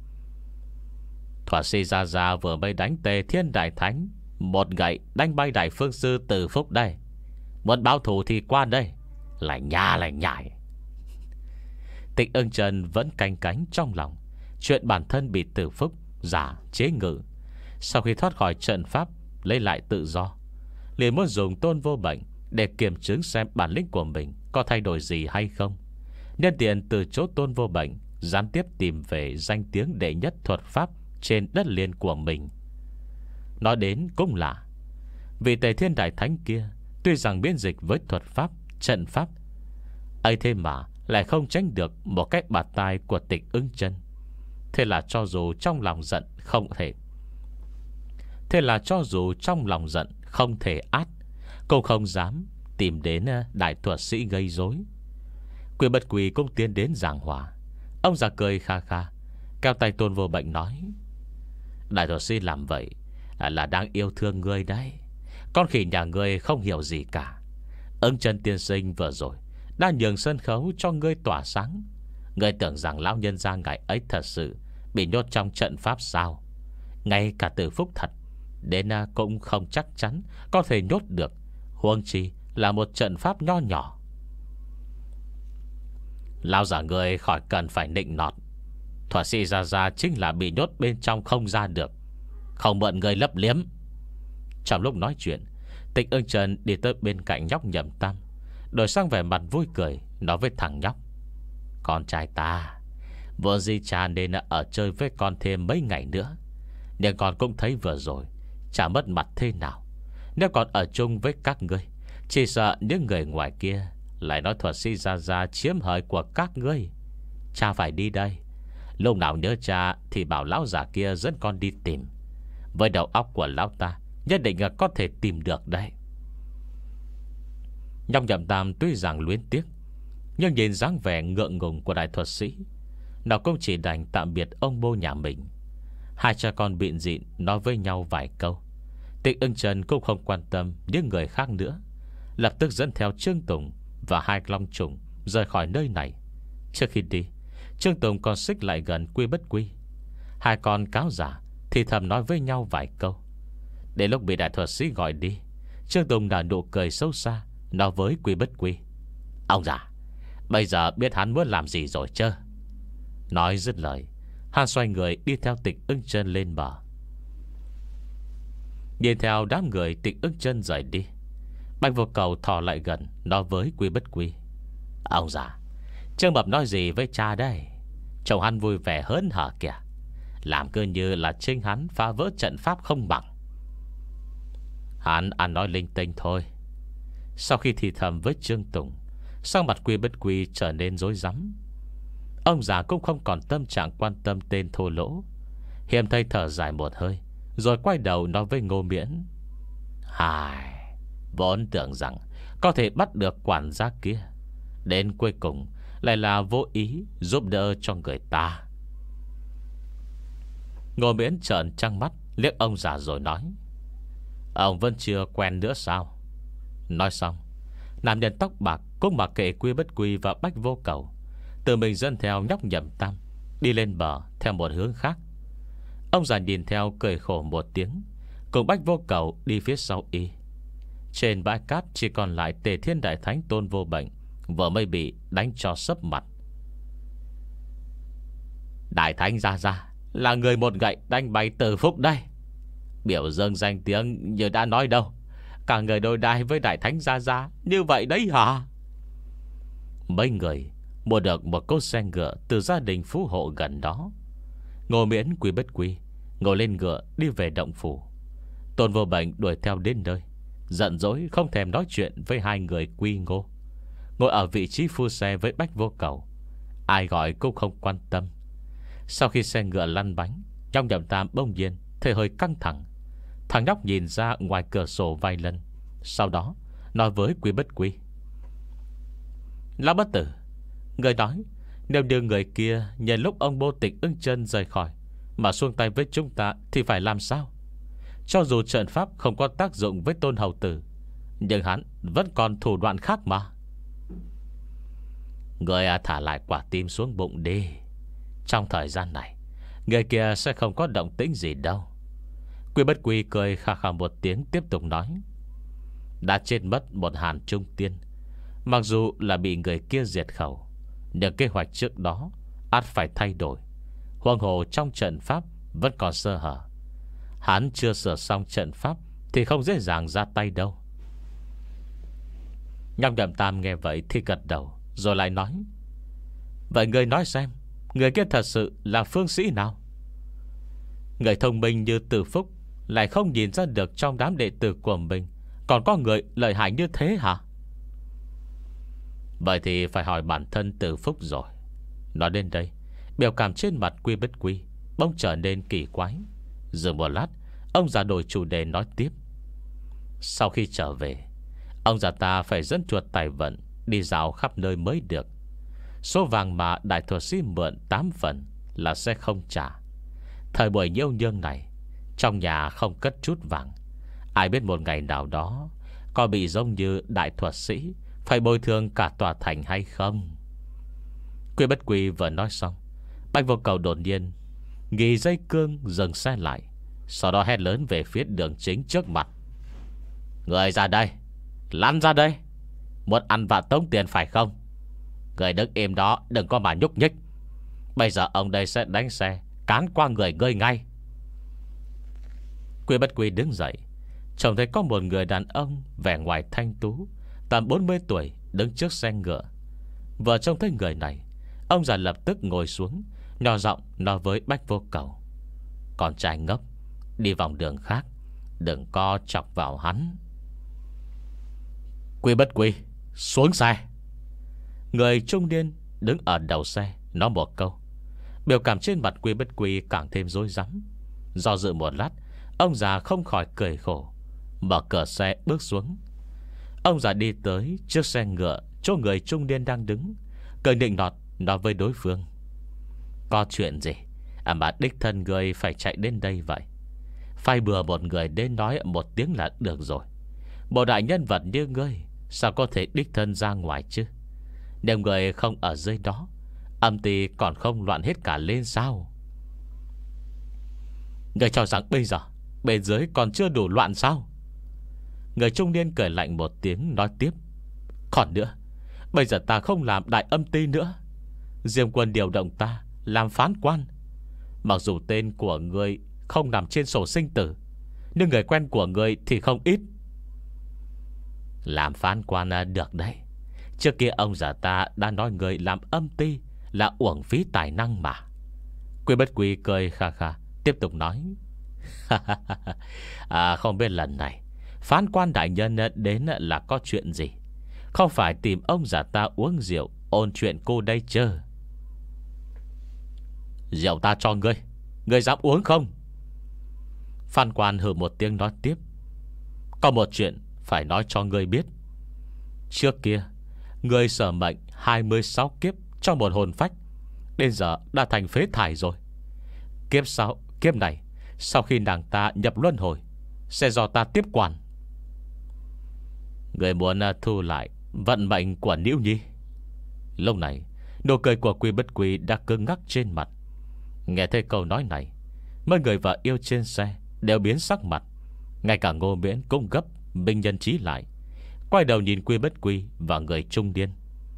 Thuật sĩ Gia Gia vừa mới đánh Tề Thiên Đại Thánh một gậy đánh bay Đại Phương Sư Tử Phúc đây. Muốn báo thù thì qua đây. Lại nha lại nhải. Tịch Ưng Chân vẫn canh cánh trong lòng chuyện bản thân bị Tử Phúc giả chế ngự. Sau khi thoát khỏi trận pháp, lấy lại tự do, liền muốn dùng Tôn Vô Bệnh để kiểm chứng xem bản lĩnh của mình có thay đổi gì hay không. Nhân tiện từ chỗ Tôn Vô Bệnh gián tiếp tìm về danh tiếng đệ nhất thuật pháp trên đất liền của mình. Nói đến cũng lạ, vì Tề Thiên Đại Thánh kia tuy rằng biên dịch với thuật pháp, trận pháp, ấy thế mà lại không tránh được một cái bạt tai của Tịch Ưng Chân. Thế là cho dù trong lòng giận không thể Thế là cho dù trong lòng giận không thể át, cũng không dám tìm đến đại thuật sĩ gây rối. Quy Bất Quy cũng tiến đến giảng hòa. Ông già cười kha kha, kéo tay Tôn Vô Bệnh nói: đại thuật sĩ làm vậy là đang yêu thương ngươi đấy. Con khỉ nhà ngươi không hiểu gì cả. Ưng Chân tiên sinh vừa rồi đã nhường sân khấu cho ngươi tỏa sáng. Ngươi tưởng rằng lão nhân gia ngài ấy thật sự bị nhốt trong trận pháp sao? Ngay cả Tử Phúc thật đến cũng không chắc chắn có thể nhốt được, huống chi là một trận pháp nho nhỏ. Lão giả người khỏi cần phải nịnh nọt. Thuật sĩ Gia Gia chính là bị nhốt bên trong không ra được, không mượn người lấp liếm. Trong lúc nói chuyện, Tịch Ưng Chân đi tới bên cạnh nhóc Nhậm Tam, đổi sang vẻ mặt vui cười, nói với thằng nhóc: con trai ta vốn di cha nên ở chơi với con thêm mấy ngày nữa, nhưng con cũng thấy vừa rồi chả mất mặt thế nào. Nếu còn ở chung với các ngươi, chỉ sợ những người ngoài kia lại nói thuật sĩ Gia Gia chiếm hời của các ngươi. Cha phải đi đây. Lúc nào nhớ cha thì bảo lão già kia dẫn con đi tìm. Với đầu óc của lão ta, nhất định là có thể tìm được đấy. Nhóc Nhậm Tam tuy rằng luyến tiếc, nhưng nhìn dáng vẻ ngượng ngùng của đại thuật sĩ, nó cũng chỉ đành tạm biệt ông bố nhà mình. Hai cha con biện dịn nói với nhau vài câu, Tịch Ưng Trần cũng không quan tâm những người khác nữa, lập tức dẫn theo Trương Tùng và hai long trùng rời khỏi nơi này. Trước khi đi, Trương Tùng còn xích lại gần Quy Bất Quy. Hai con cáo giả thì thầm nói với nhau vài câu. Đến lúc bị đại thuật sĩ gọi đi, Trương Tùng đã nụ cười sâu xa, nói với Quy Bất Quy: Ông già, bây giờ biết hắn muốn làm gì rồi chứ? Nói dứt lời, hắn xoay người đi theo Tịch Ưng Chân lên bờ. Nhìn theo đám người Tịch Ưng Chân rời đi, Bạch Vô Cầu thò lại gần, nói với Quy Bất Quy: Ông già, Trương Mập nói gì với cha đây? Chồng hắn vui vẻ hớn hở kìa, làm cứ như là chính hắn phá vỡ trận pháp không bằng. Hắn ăn nói linh tinh thôi. Sau khi thì thầm với Trương Tùng, sắc mặt Quy Bất Quy trở nên rối rắm. Ông già cũng không còn tâm trạng quan tâm tên thô lỗ. Hiểm thây thở dài một hơi, rồi quay đầu nói với Ngô Miễn: Hài, vốn tưởng rằng có thể bắt được quản gia kia, đến cuối cùng lại là vô ý giúp đỡ cho người ta. Ngô Miễn trợn trăng mắt liếc ông già rồi nói: Ông vẫn chưa quen nữa sao? Nói xong, nam nhân tóc bạc cũng mặc kệ Quy Bất Quy và Bách Vô Cầu, tự mình dẫn theo nhóc Nhậm Tam đi lên bờ theo một hướng khác. Ông già nhìn theo cười khổ một tiếng, cùng Bách Vô Cầu đi phía sau y. Trên bãi cát chỉ còn lại Tề Thiên Đại Thánh Tôn Vô Bệnh vừa mới bị đánh cho sấp mặt. Đại Thánh ra ra là người một gậy đánh bay Từ Phúc đây. Biểu dương danh tiếng như đã nói đâu, cả người đối đai với Đại Thánh ra ra như vậy đấy hả? Mấy người mua được một cỗ xe ngựa từ gia đình phú hộ gần đó. Ngô Miễn, Quy Bất Quy ngồi lên ngựa đi về động phủ. Tôn Vô Bệnh đuổi theo đến nơi, giận dỗi không thèm nói chuyện với hai người Quy Ngô, ngồi ở vị trí phu xe với Bách Vô Cầu. Ai gọi cũng không quan tâm. Sau khi xe ngựa lăn bánh, trong Nhậm Tam bỗng nhiên thấy hơi căng thẳng. Thằng nhóc nhìn ra ngoài cửa sổ vài lần, sau đó nói với Quy Bất Quy: Lão bất tử, người nói nếu như người kia nhân lúc ông Bô Tịch Ưng Chân rời khỏi mà xuông tay với chúng ta thì phải làm sao? Cho dù trận pháp không có tác dụng với Tôn Hầu Tử, nhưng hắn vẫn còn thủ đoạn khác mà. Người à, thả lại quả tim xuống bụng đi. Trong thời gian này, người kia sẽ không có động tĩnh gì đâu. Quy Bất Quy cười khà khà một tiếng, tiếp tục nói: Đã chết mất một Hàn Trung Tiên, mặc dù là bị người kia diệt khẩu, nhưng kế hoạch trước đó ắt phải thay đổi. Huống hồ trong trận pháp vẫn còn sơ hở, hắn chưa sửa xong trận pháp thì không dễ dàng ra tay đâu. Nhóc Nhậm Tam nghe vậy thì gật đầu, rồi lại nói: Vậy người nói xem, người kia thật sự là phương sĩ nào? Người thông minh như Từ Phúc lại không nhìn ra được trong đám đệ tử của mình còn có người lợi hại như thế hả? Vậy thì phải hỏi bản thân Từ Phúc rồi. Nói đến đây, biểu cảm trên mặt Quy Bất Quy bỗng trở nên kỳ quái. Dừng một lát, ông già đổi chủ đề nói tiếp: Sau khi trở về, ông già ta phải dẫn chuột tài vận đi dạo khắp nơi mới được. Số vàng mà đại thuật sĩ mượn tám phần là sẽ không trả. Thời buổi nhiêu nhương này, trong nhà không cất chút vàng, ai biết một ngày nào đó có bị giống như đại thuật sĩ phải bồi thường cả tòa thành hay không. Quy Bất Quy vừa nói xong, Bạch Vô Cầu đột nhiên nghỉ dây cương dừng xe lại, sau đó hét lớn về phía đường chính trước mặt: Người ra đây, lăn ra đây. Muốn ăn vạ tống tiền phải không? Người đứng im đó, đừng có mà nhúc nhích. Bây giờ ông đây sẽ đánh xe cán qua người ngươi ngay. Quy Bất Quy đứng dậy, trông thấy có một người đàn ông vẻ ngoài thanh tú, tầm bốn mươi tuổi, đứng trước xe ngựa. Vừa trông thấy người này, ông già lập tức ngồi xuống, nhỏ giọng nói với Bách Vô Cầu: Con trai ngốc, đi vòng đường khác, đừng có chọc vào hắn. Quy Bất Quy, xuống xe. Người trung niên đứng ở đầu xe nói một câu. Biểu cảm trên mặt Quy Bất Quy càng thêm rối rắm. Do dự một lát, ông già không khỏi cười khổ, mở cửa xe bước xuống. Ông già đi tới trước xe ngựa chỗ người trung niên đang đứng, cười nịnh nọt nói với đối phương: Có chuyện gì à mà đích thân người phải chạy đến đây vậy? Phai bừa một người đến nói một tiếng là được rồi. Bộ đại nhân vật như ngươi sao có thể đích thân ra ngoài chứ? Nếu người không ở dưới đó, âm ty còn không loạn hết cả lên sao? Người cho rằng bây giờ bên dưới còn chưa đủ loạn sao? Người trung niên cười lạnh một tiếng nói tiếp. Còn nữa, bây giờ ta không làm đại âm ty nữa. Diêm quân điều động ta làm phán quan. Mặc dù tên của người không nằm trên sổ sinh tử, nhưng người quen của người thì không ít. Làm phán quan được đấy. Trước kia ông già ta đã nói người làm âm ty là uổng phí tài năng mà. Quy Bất Quy cười kha kha, tiếp tục nói. À, không biết lần này phán quan đại nhân đến là có chuyện gì? Không phải tìm ông già ta uống rượu ôn chuyện cô đây chứ? Rượu ta cho ngươi, ngươi dám uống không? Phan quan hừ một tiếng nói tiếp. Có một chuyện phải nói cho ngươi biết. Trước kia ngươi sở mệnh hai mươi sáu kiếp trong một hồn phách, đến giờ đã thành phế thải rồi. Kiếp sau, kiếp này, sau khi nàng ta nhập luân hồi, sẽ do ta tiếp quản. Người muốn thu lại vận mệnh của Nữ Nhi. Lúc này nụ cười của Quy Bất Quy đã cứng ngắc trên mặt. Nghe thấy câu nói này, mấy người vợ yêu trên xe đều biến sắc mặt. Ngay cả Ngô Miễn cũng gấp binh nhân trí lại, quay đầu nhìn Quy Bất Quy và người trung niên.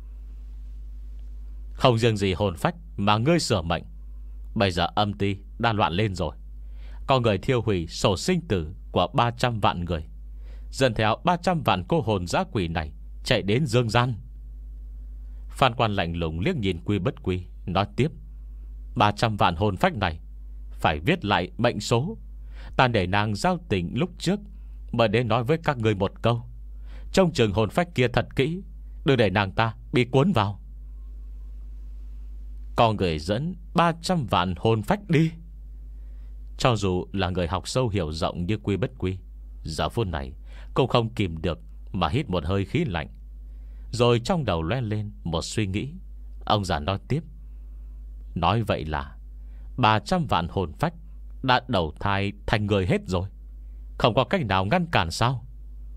Không riêng gì hồn phách mà ngươi sửa mệnh, bây giờ âm ty đã loạn lên rồi. Có người thiêu hủy sổ sinh tử của ba trăm vạn người, dần theo ba trăm vạn cô hồn dã quỷ này chạy đến dương gian. Phan quan lạnh lùng liếc nhìn Quy Bất Quy nói tiếp. Ba trăm vạn hồn phách này phải viết lại mệnh số. Ta để nàng giao tình lúc trước mà đến nói với các người một câu: trông chừng hồn phách kia thật kỹ, đừng để nàng ta bị cuốn vào. Con người dẫn ba trăm vạn hồn phách đi. Cho dù là người học sâu hiểu rộng như Quy Bất Quy, giờ phút này cũng không kìm được mà hít một hơi khí lạnh. Rồi trong đầu lóe lên một suy nghĩ. Ông già nói tiếp. Nói vậy là ba trăm vạn hồn phách đã đầu thai thành người hết rồi, không có cách nào ngăn cản sao?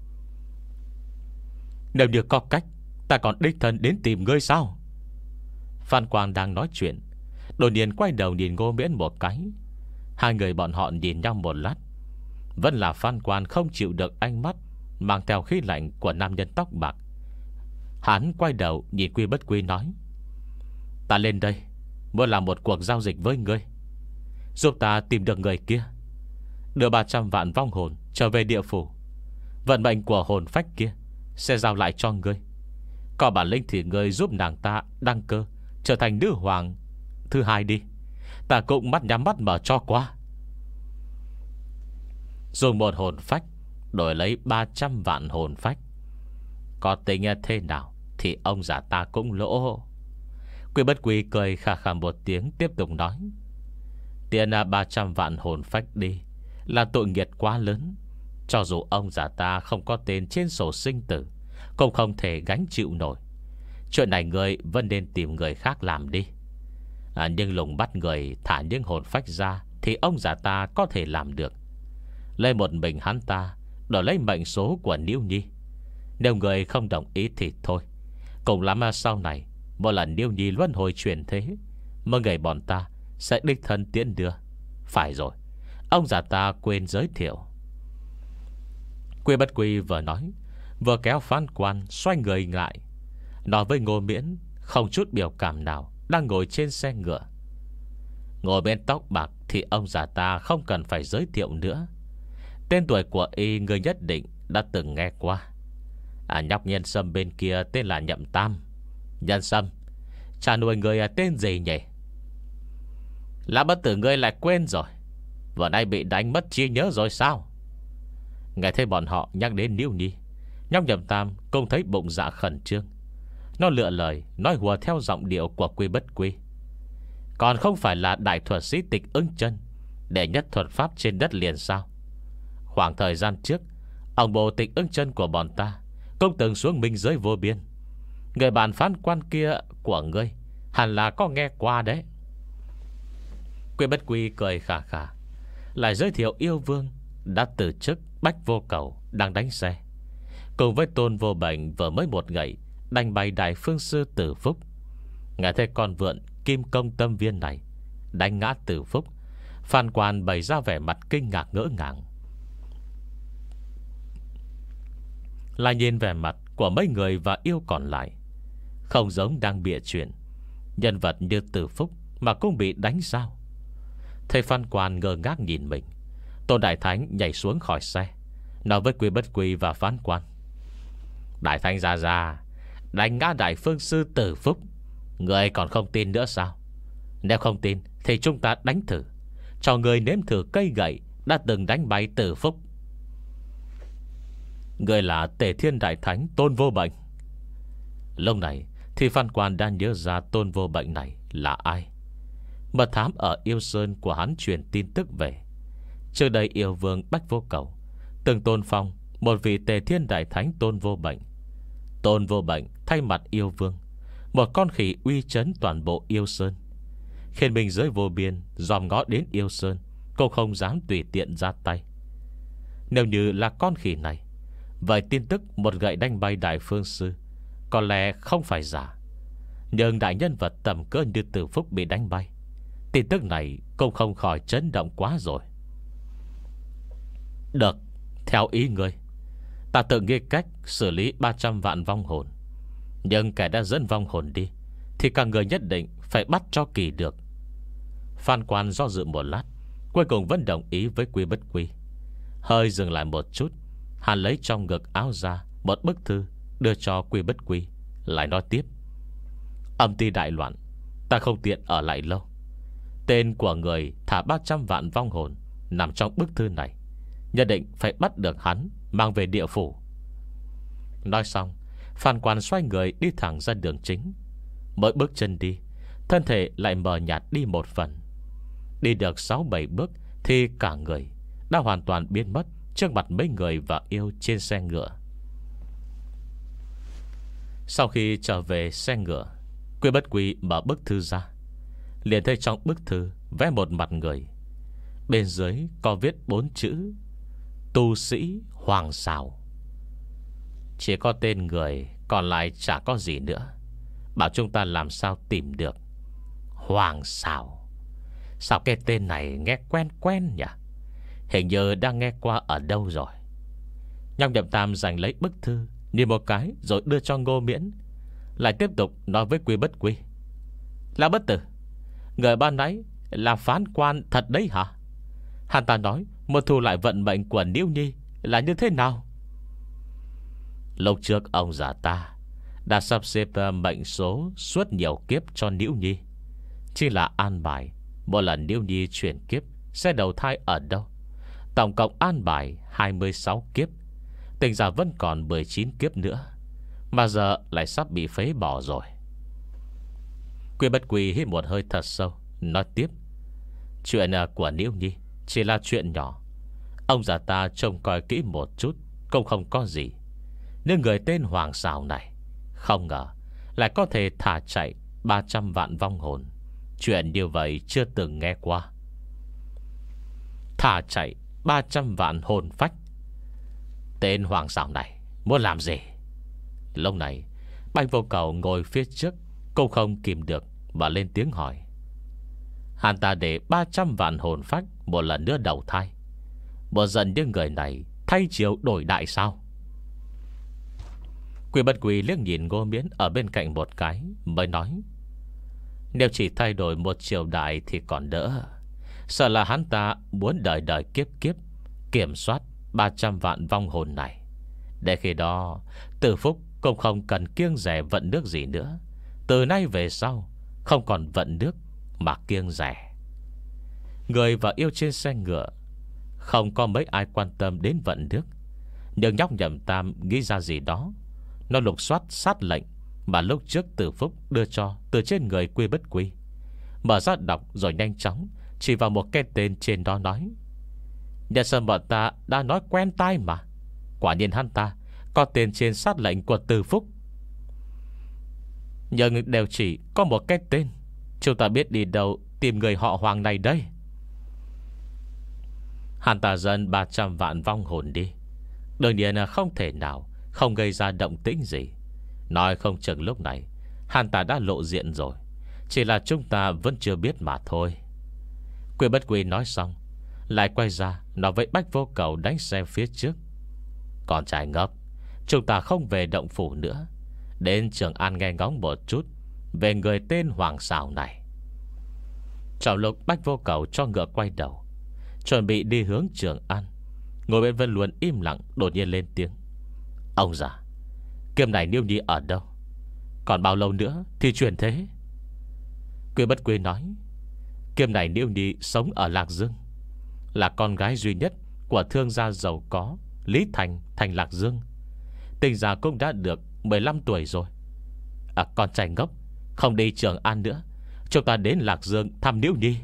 Nếu như có cách, ta còn đích thân đến tìm ngươi sao? Phan Quang đang nói chuyện, đột nhiên quay đầu nhìn Ngô Miễn một cái. Hai người bọn họ nhìn nhau một lát. Vẫn là Phan Quang không chịu được ánh mắt mang theo khí lạnh của nam nhân tóc bạc. Hắn quay đầu nhìn Quy Bất Quy nói. Ta lên đây muốn làm một cuộc giao dịch với ngươi, giúp ta tìm được người kia, đưa ba trăm vạn vong hồn trở về địa phủ. Vận mệnh của hồn phách kia sẽ giao lại cho ngươi. Có bản lĩnh thì ngươi giúp nàng ta đăng cơ trở thành nữ hoàng thứ hai đi. Ta cũng mắt nhắm mắt mở cho qua. Dùng một hồn phách đổi lấy ba trăm vạn hồn phách, có tính thế nào thì ông già ta cũng lỗ. Quy Bất Quy cười khà khà một tiếng, tiếp tục nói. Tiền ba trăm vạn hồn phách đi là tội nghiệp quá lớn. Cho dù ông già ta không có tên trên sổ sinh tử, cũng không thể gánh chịu nổi. Chuyện này người vẫn nên tìm người khác làm đi. à, Nhưng lùng bắt người thả những hồn phách ra thì ông già ta có thể làm được. Lấy một mình hắn ta đổi lấy mệnh số của Nữ Nhi. Nếu người không đồng ý thì thôi. Cùng lắm sau này một lần Nữ Nhi luân hồi chuyển thế, mọi người bọn ta sẽ đích thân tiễn đưa. Phải rồi, ông già ta quên giới thiệu. Quy Bất Quy vừa nói, vừa kéo Phan Quan xoay người lại, nói với Ngô Miễn không chút biểu cảm nào, đang ngồi trên xe ngựa. Ngồi bên tóc bạc thì ông già ta không cần phải giới thiệu nữa. Tên tuổi của y người nhất định đã từng nghe qua. À, nhóc Nhân Sâm bên kia tên là Nhậm Tam. Nhân Sâm, cha nuôi người tên gì nhỉ? Lã bất tử ngươi lại quên rồi? Vừa nay bị đánh mất trí nhớ rồi sao? Nghe thấy bọn họ nhắc đến Nữ Nhi, nhóc Nhậm Tam cũng thấy bụng dạ khẩn trương. Nó lựa lời nói hùa theo giọng điệu của Quy Bất Quy. Còn không phải là đại thuật sĩ Tịch Ưng Chân, đệ nhất thuật pháp trên đất liền sao? Khoảng thời gian trước, ông bồ Tịch Ưng Chân của bọn ta cũng từng xuống minh giới vô biên. Người bạn phán quan kia của ngươi hẳn là có nghe qua đấy. Quy Bất Quy cười khà khà. lại giới thiệu yêu vương đã từ chức Bách Vô Cầu đang đánh xe, cùng với Tôn Vô Bệnh vừa mới một gậy đánh bại Đại Phương Sư Tử Phúc. Nghe thấy con vượn Kim Công Tâm Viên này đánh ngã Tử Phúc, Phan Quan bày ra vẻ mặt kinh ngạc ngỡ ngàng. Lại nhìn vẻ mặt của mấy người và yêu còn lại, không giống đang bịa chuyện. Nhân vật như Tử Phúc mà cũng bị đánh sao? Thầy Phan Quan ngơ ngác nhìn mình. Tôn Đại Thánh nhảy xuống khỏi xe, nói với Quy Bất Quy và Phan Quan: Đại Thánh ra ra, đánh ngã Đại Phương Sư Tử Phúc, người còn không tin nữa sao? Nếu không tin thì chúng ta đánh thử, cho người nếm thử cây gậy đã từng đánh bay Tử Phúc. Người là Tề Thiên Đại Thánh Tôn Vô Bệnh. Lúc này thì Phan Quan đã nhớ ra Tôn Vô Bệnh này là ai. Mật thám ở Yêu Sơn của hắn truyền tin tức về, trước đây yêu vương Bách Vô Cầu từng tôn phong một vị Tề Thiên Đại Thánh Tôn Vô Bệnh. Tôn Vô Bệnh thay mặt yêu vương, một con khỉ uy chấn toàn bộ Yêu Sơn, khiến mình giới vô biên dòm ngó đến Yêu Sơn cũng không dám tùy tiện ra tay. Nếu như là con khỉ này, vậy tin tức một gậy đánh bay Đại Phương Sư có lẽ không phải giả. Nhưng đại nhân vật tầm cỡ như Tử Phúc bị đánh bay, tin tức này cũng không khỏi chấn động quá rồi. Được, theo ý ngươi, ta tự nghĩ cách xử lý ba trăm vạn vong hồn. Nhưng kẻ đã dẫn vong hồn đi thì cả người nhất định phải bắt cho kỳ được. Phan Quan do dự một lát, cuối cùng vẫn đồng ý với Quy Bất Quy. Hơi dừng lại một chút, hắn lấy trong ngực áo ra một bức thư đưa cho Quy Bất Quy, lại nói tiếp: Âm ty đại loạn, ta không tiện ở lại lâu. Tên của người thả ba trăm vạn vong hồn nằm trong bức thư này, nhất định phải bắt được hắn, mang về địa phủ. Nói xong, Phan Quan xoay người đi thẳng ra đường chính. Mỗi bước chân đi, thân thể lại mờ nhạt đi một phần. Đi được sáu bảy bước thì cả người đã hoàn toàn biến mất trước mặt mấy người và yêu trên xe ngựa. Sau khi trở về xe ngựa, Quy Bất Quy mở bức thư ra, liền thấy trong bức thư vẽ một mặt người. Bên dưới có viết bốn chữ: Tu sĩ Hoàng Sào. Chỉ có tên người, còn lại chả có gì nữa. Bảo chúng ta làm sao tìm được. Hoàng Sào, sao cái tên này nghe quen quen nhỉ? Hình như đang nghe qua ở đâu rồi. Nhong Nhậm Tam giành lấy bức thư, nhìn một cái rồi đưa cho Ngô Miễn, lại tiếp tục nói với Quy Bất Quy: Là Bất Tử, người ban nãy là phán quan thật đấy hả? Hắn ta nói muốn thu lại vận mệnh của Niêu Nhi là như thế nào? Lúc trước ông già ta đã sắp xếp mệnh số suốt nhiều kiếp cho Niêu Nhi, chỉ là an bài mỗi lần Niêu Nhi chuyển kiếp sẽ đầu thai ở đâu. Tổng cộng an bài hai mươi sáu kiếp, tính ra vẫn còn mười chín kiếp nữa, mà giờ lại sắp bị phế bỏ rồi. Quy Bất Quy hít một hơi thật sâu, nói tiếp: Chuyện của Niêu Nhi chỉ là chuyện nhỏ, ông già ta trông coi kỹ một chút cũng không có gì. Nhưng người tên Hoàng Sào này không ngờ lại có thể thả chạy ba trăm vạn vong hồn. Chuyện như vậy chưa từng nghe qua. Thả chạy ba trăm vạn hồn phách, tên Hoàng Sào này muốn làm gì? Lúc này Bạch Vô Cầu ngồi phía trước cũng không kìm được mà lên tiếng hỏi: Hắn ta để ba trăm vạn hồn phách một lần nữa đầu thai, một dần những người này thay chiều đổi đại sao? Quy Bất Quy liếc nhìn Ngô Miễn ở bên cạnh một cái, mới nói: Nếu chỉ thay đổi một triều đại thì còn đỡ, sợ là hắn ta muốn đời đời kiếp kiếp kiểm soát ba trăm vạn vong hồn này. Để khi đó Tử Phúc cũng không cần kiêng rẻ vận nước gì nữa. Từ nay về sau không còn vận nước mà kiêng rẻ. Người và yêu trên xe ngựa không có mấy ai quan tâm đến vận nước, nhưng Nhóc Nhậm Tam nghĩ ra gì đó. Nó lục soát sát lệnh mà lúc trước Tử Phúc đưa cho từ trên người Quy Bất Quy, mở ra đọc rồi nhanh chóng chỉ vào một cái tên trên đó nói: Nhà Sơn bọn ta đã nói quen tai mà. Quả nhiên hắn ta có tên trên sát lệnh của Tử Phúc, nhưng đều chỉ có một cái tên. Chúng ta biết đi đâu tìm người họ Hoàng này đây? Hắn ta dân ba trăm vạn vong hồn đi, đương nhiên là không thể nào không gây ra động tĩnh gì. Nói không chừng lúc này hắn ta đã lộ diện rồi, chỉ là chúng ta vẫn chưa biết mà thôi. Quy Bất Quy nói xong, lại quay ra nói với Bách Vô Cầu đánh xe phía trước: Con trai ngốc, chúng ta không về động phủ nữa, đến Trường An nghe ngóng một chút về người tên Hoàng Sào này. Trong lúc Bách Vô Cầu cho ngựa quay đầu, chuẩn bị đi hướng Trường An, ngồi bên Vân Luân im lặng đột nhiên lên tiếng: Ông già, kiếm này Niêu Nhi ở đâu? Còn bao lâu nữa thì chuyển thế? Quy Bất Quy nói: Kiếm này Niêu Nhi sống ở Lạc Dương, là con gái duy nhất của thương gia giàu có Lý Thành thành Lạc Dương. Tình già cũng đã được mười lăm tuổi rồi. À, con trai ngốc, không đi Trường An nữa, chúng ta đến Lạc Dương thăm Niêu Nhi.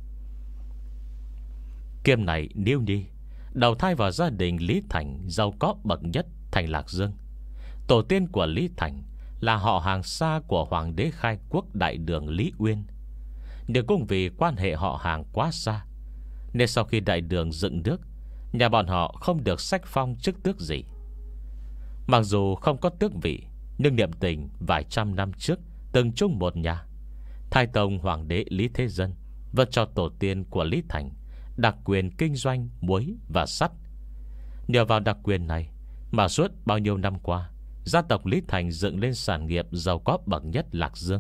Kiếm này Niêu Nhi đầu thai vào gia đình Lý Thành giàu có bậc nhất thành Lạc Dương. Tổ tiên của Lý Thành là họ hàng xa của Hoàng đế khai quốc đại đường Lý Uyên. Nhưng cũng vì quan hệ họ hàng quá xa, nên sau khi đại đường dựng nước, nhà bọn họ không được sách phong chức tước gì. Mặc dù không có tước vị, nhưng niệm tình vài trăm năm trước từng chung một nhà, Thái Tông Hoàng đế Lý Thế Dân vẫn cho tổ tiên của Lý Thành đặc quyền kinh doanh muối và sắt. Nhờ vào đặc quyền này mà suốt bao nhiêu năm qua, gia tộc Lý Thành dựng lên sản nghiệp giàu có bậc nhất Lạc Dương.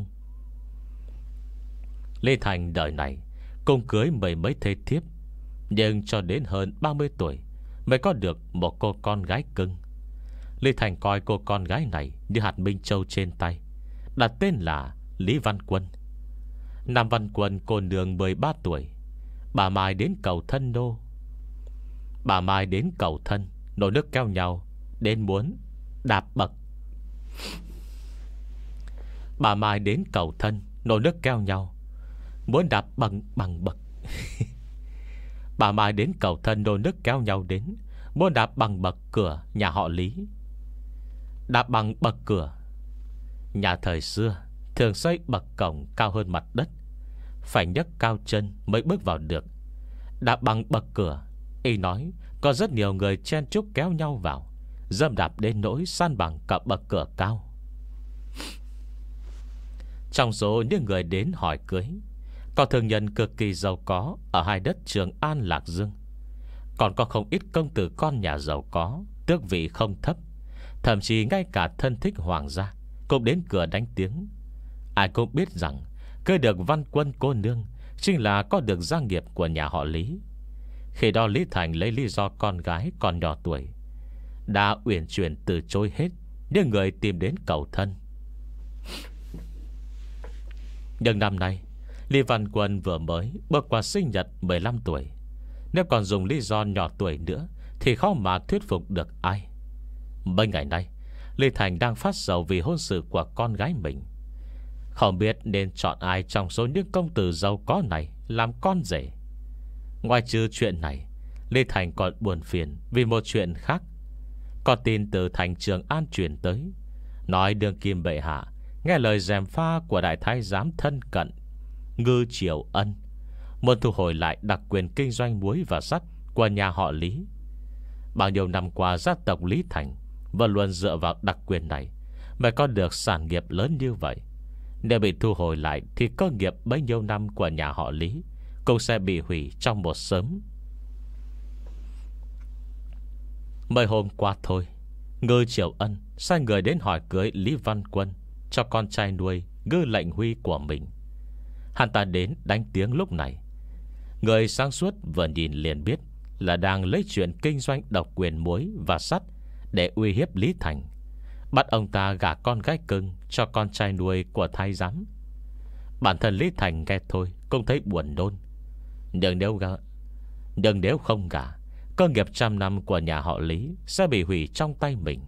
Lý Thành đời này cùng cưới mười mấy thê thiếp, nhưng cho đến hơn ba mươi tuổi mới có được một cô con gái cưng. Lý Thành coi cô con gái này như hạt minh châu trên tay, đặt tên là Lý Văn Quân. Nam Văn Quân cô nương mười ba tuổi, bà Mai đến cầu thân nô. Bà Mai đến cầu thân, nổ nước keo nhau, đến muốn đạp bậc. Bà Mai đến cầu thân, nổ nước keo nhau, muốn đạp bằng bằng bậc. Bà Mai đến cầu thân nô nước kéo nhau đến, muốn đạp bằng bậc cửa nhà họ Lý. Đạp bằng bậc cửa. Nhà thời xưa thường xây bậc cổng cao hơn mặt đất, phải nhấc cao chân mới bước vào được. Đạp bằng bậc cửa, y nói có rất nhiều người chen chúc kéo nhau vào, dâm đạp đến nỗi san bằng cả bậc cửa cao. Trong số những người đến hỏi cưới, có thương nhân cực kỳ giàu có ở hai đất Trường An Lạc Dương, còn có không ít công tử con nhà giàu có, tước vị không thấp. Thậm chí ngay cả thân thích hoàng gia cũng đến cửa đánh tiếng. Ai cũng biết rằng cưới được Văn Quân cô nương chính là có được gia nghiệp của nhà họ Lý. Khi đó Lý Thành lấy lý do con gái còn nhỏ tuổi, đã uyển chuyển từ chối hết những người tìm đến cầu thân. Nhưng năm nay Lý Văn Quân vừa mới bước qua sinh nhật mười lăm tuổi, nếu còn dùng lý do nhỏ tuổi nữa thì khó mà thuyết phục được ai. Mấy ngày nay Lý Thành đang phát sầu vì hôn sự của con gái mình, không biết nên chọn ai trong số những công tử giàu có này làm con rể. Ngoài trừ chuyện này, Lý Thành còn buồn phiền vì một chuyện khác. Có tin từ thành Trường An truyền tới, nói đương kim bệ hạ nghe lời gièm pha của đại thái giám thân cận Ngư Triều Ân, muốn thu hồi lại đặc quyền kinh doanh muối và sắt của nhà họ Lý. Bao nhiêu năm qua, gia tộc Lý Thành vẫn luôn dựa vào đặc quyền này mới có được sản nghiệp lớn như vậy. Nếu bị thu hồi lại thì cơ nghiệp bấy nhiêu năm của nhà họ Lý cũng sẽ bị hủy trong một sớm. Mới hôm qua thôi, Ngư Triều Ân sai người đến hỏi cưới Lý Văn Quân cho con trai nuôi Ngư Lệnh Huy của mình. Hắn ta đến đánh tiếng lúc này, người sáng suốt vừa nhìn liền biết là đang lấy chuyện kinh doanh độc quyền muối và sắt để uy hiếp Lý Thành, bắt ông ta gả con gái cưng cho con trai nuôi của thái giám. Bản thân Lý Thành nghe thôi cũng thấy buồn nôn. Nhưng nếu gả, nhưng nếu không gả, cơ nghiệp trăm năm của nhà họ Lý sẽ bị hủy trong tay mình.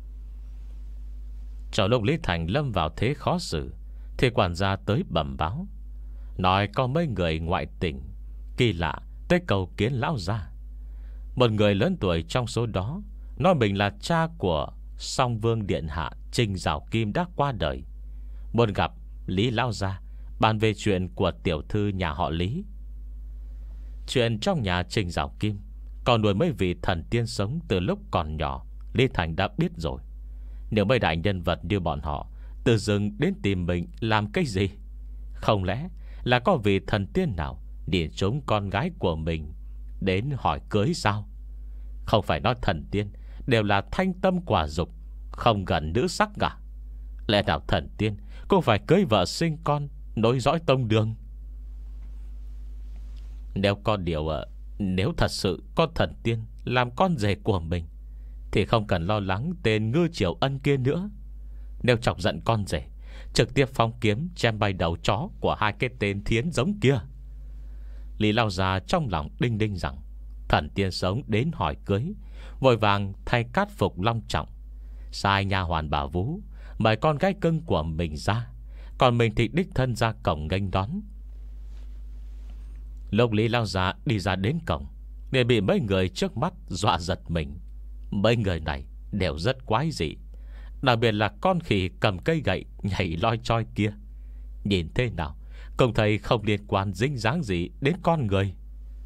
Trong lúc Lý Thành lâm vào thế khó xử, thì quản gia tới bẩm báo, nói có mấy người ngoại tỉnh kỳ lạ tới cầu kiến lão gia. Một người lớn tuổi trong số đó nói mình là cha của Song Vương Điện Hạ Trình Giảo Kim đã qua đời, muốn gặp Lý lão gia bàn về chuyện của tiểu thư nhà họ Lý. Chuyện trong nhà Trình Giảo Kim Còn nuôi mấy vị thần tiên sống từ lúc còn nhỏ, Lý Thành đã biết rồi. Nếu mấy đại nhân vật như bọn họ từ rừng đến tìm mình làm cái gì? Không lẽ là có vị thần tiên nào điền trúng con gái của mình đến hỏi cưới sao? Không phải nói thần tiên đều là thanh tâm quả dục, không gần nữ sắc cả. Lẽ nào thần tiên cũng phải cưới vợ sinh con, nối dõi tông đường? Nếu có điều Nếu thật sự có thần tiên làm con rể của mình thì không cần lo lắng tên Ngư Triều Ân kia nữa. Nếu chọc giận con rể, trực tiếp phóng kiếm chém bay đầu chó của hai cái tên thiến giống kia. Lý Lao Gia trong lòng đinh đinh rằng thần tiên sống đến hỏi cưới, vội vàng thay cát phục long trọng, sai nha hoàn bà Vú mời con gái cưng của mình ra, còn mình thì đích thân ra cổng nghênh đón. Lúc Lý Lao Gia đi ra đến cổng để bị mấy người trước mắt dọa giật mình. Mấy người này đều rất quái dị, đặc biệt là con khỉ cầm cây gậy nhảy loi choi kia. Nhìn thế nào cũng thấy không liên quan dính dáng gì đến con người.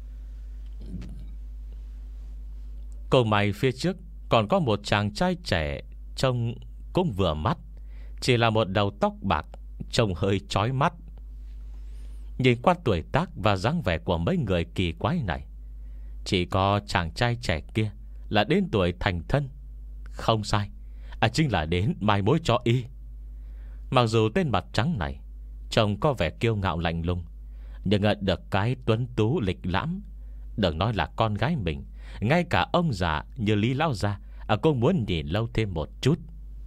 Cô mày phía trước còn có một chàng trai trẻ, trông cũng vừa mắt, chỉ là một đầu tóc bạc, trông hơi chói mắt. Nhìn qua tuổi tác và dáng vẻ của mấy người kỳ quái này, chỉ có chàng trai trẻ kia là đến tuổi thành thân. Không sai, à chính là đến mai mối cho y. Mặc dù tên mặt trắng này trông có vẻ kiêu ngạo lạnh lùng, nhưng được cái tuấn tú lịch lãm. Đừng nói là con gái mình, ngay cả ông già như Lý Lão Gia à, cũng muốn nhìn lâu thêm một chút.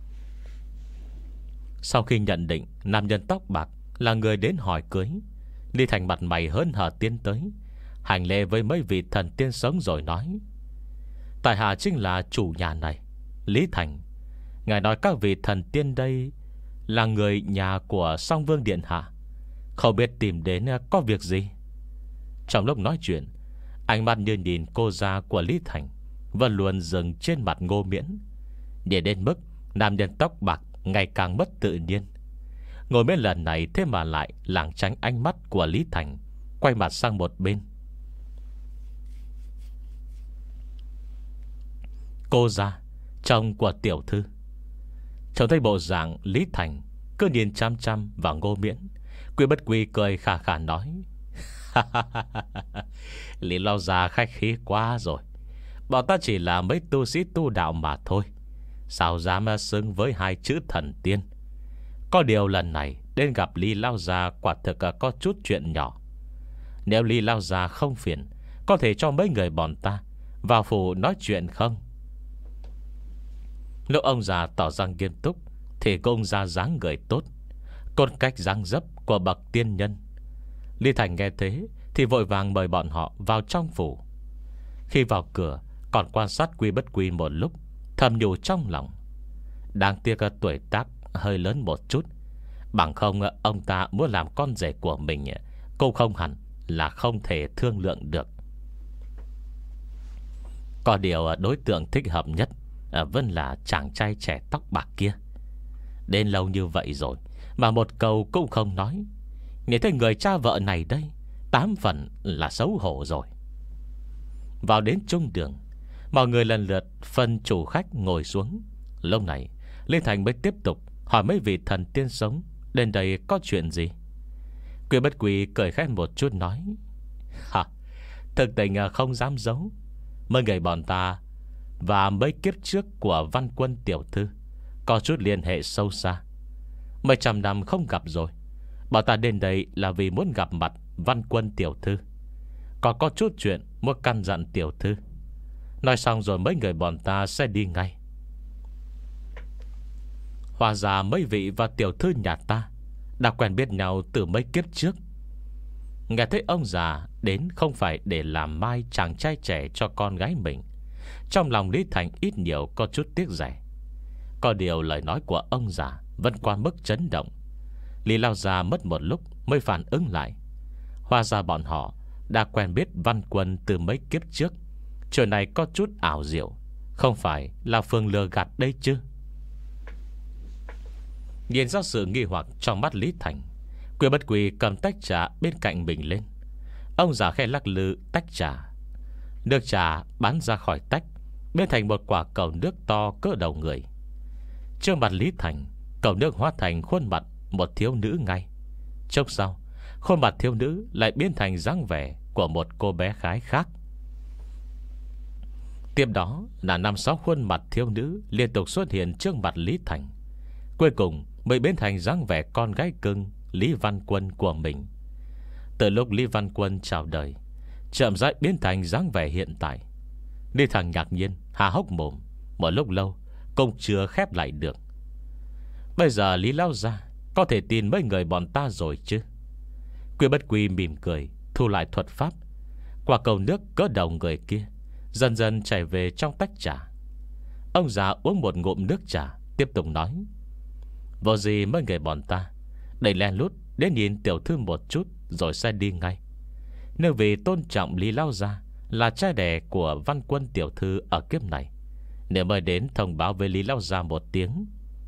Sau khi nhận định nam nhân tóc bạc là người đến hỏi cưới, Lý Thành mặt mày hớn hở tiến tới, hành lễ với mấy vị thần tiên sống rồi nói: tại hạ chính là chủ nhà này, Lý Thành. Ngài nói các vị thần tiên đây là người nhà của Song Vương điện hạ, không biết tìm đến có việc gì. Trong lúc nói chuyện, ánh mắt như nhìn cô gia của Lý Thành vẫn luôn dừng trên mặt Ngô Miễn, để đến mức nam nhân tóc bạc ngày càng mất tự nhiên. Ngô Miễn lần này thế mà lại lảng tránh ánh mắt của Lý Thành, quay mặt sang một bên. Cô gia, chồng của tiểu thư. Trông thấy bộ dạng Lý Thành cứ nhìn chăm chăm vào Ngô Miễn, Quy Bất Quy cười khà khà nói: Lý Lao Gia khách khí quá rồi. Bọn ta chỉ là mấy tu sĩ tu đạo mà thôi, sao dám xứng với hai chữ thần tiên. Có điều lần này đến gặp Lý Lao Gia quả thực có chút chuyện nhỏ. Nếu Lý Lao Gia không phiền, có thể cho mấy người bọn ta vào phủ nói chuyện không? Lúc ông già tỏ ra nghiêm túc thì cũng ra dáng người tốt, cốt cách dáng dấp của bậc tiên nhân. Lý Thành nghe thế thì vội vàng mời bọn họ vào trong phủ. Khi vào cửa còn quan sát Quy Bất Quy một lúc, thầm nhủ trong lòng: đáng tiếc tuổi tác hơi lớn một chút, bằng không ông ta muốn làm con rể của mình cũng không hẳn là không thể thương lượng được. Có điều đối tượng thích hợp nhất vẫn là chàng trai trẻ tóc bạc kia. Đến lâu như vậy rồi mà một câu cũng không nói, nhìn thấy người cha vợ này đây, tám phần là xấu hổ rồi. Vào đến trung đường, mọi người lần lượt phân chủ khách ngồi xuống. Lúc này Lê Thành mới tiếp tục hỏi mấy vị thần tiên sống đến đây có chuyện gì. Quy Bất Quy cười khẽ một chút nói: hả, thực tình không dám giấu, mấy người bọn ta và mấy kiếp trước của Văn Quân tiểu thư có chút liên hệ sâu xa. Mấy trăm năm không gặp rồi, bọn ta đến đây là vì muốn gặp mặt Văn Quân tiểu thư, còn có chút chuyện muốn căn dặn tiểu thư. Nói xong rồi mấy người bọn ta sẽ đi ngay. Hóa ra mấy vị và tiểu thư nhà ta đã quen biết nhau từ mấy kiếp trước. Nghe thấy ông già đến không phải để làm mai chàng trai trẻ cho con gái mình, trong lòng Lý Thành ít nhiều có chút tiếc rẻ. Có điều lời nói của ông già vẫn qua mức chấn động. Lý Lao Gia mất một lúc mới phản ứng lại. Hóa ra bọn họ đã quen biết Văn Quân từ mấy kiếp trước. Chuyện này có chút ảo diệu, không phải là Phương lừa gạt đây chứ. Nhìn ra sự nghi hoặc trong mắt Lý Thành, Quy Bất Quy cầm tách trà bên cạnh mình lên. Ông già khẽ lắc lư tách trà. Nước trà bắn ra khỏi tách, biến thành một quả cầu nước to cỡ đầu người. Trước mặt Lý Thành, cầu nước hóa thành khuôn mặt một thiếu nữ ngay. Chốc sau, khuôn mặt thiếu nữ lại biến thành dáng vẻ của một cô bé gái khác. Tiếp đó là năm sáu khuôn mặt thiếu nữ liên tục xuất hiện trước mặt Lý Thành, cuối cùng mới biến thành dáng vẻ con gái cưng Lý Văn Quân của mình. Từ lúc Lý Văn Quân chào đời, chậm rãi biến thành dáng vẻ hiện tại. Lý Thành ngạc nhiên há hốc mồm một lúc lâu cũng chưa khép lại được. Bây giờ Lý Lão gia có thể tin mấy người bọn ta rồi chứ? Quy Bất Quy mỉm cười, thu lại thuật pháp. Quả cầu nước cỡ đầu người kia dần dần chảy về trong tách trà. Ông già uống một ngụm nước trà, tiếp tục nói: vô gì mấy người bọn ta đẩy len lút đến nhìn tiểu thư một chút rồi sẽ đi ngay. Nếu vì tôn trọng Lý Lão gia là trai đẻ của Văn Quân tiểu thư ở kiếp này, nếu mới đến thông báo với Lý Lão gia một tiếng.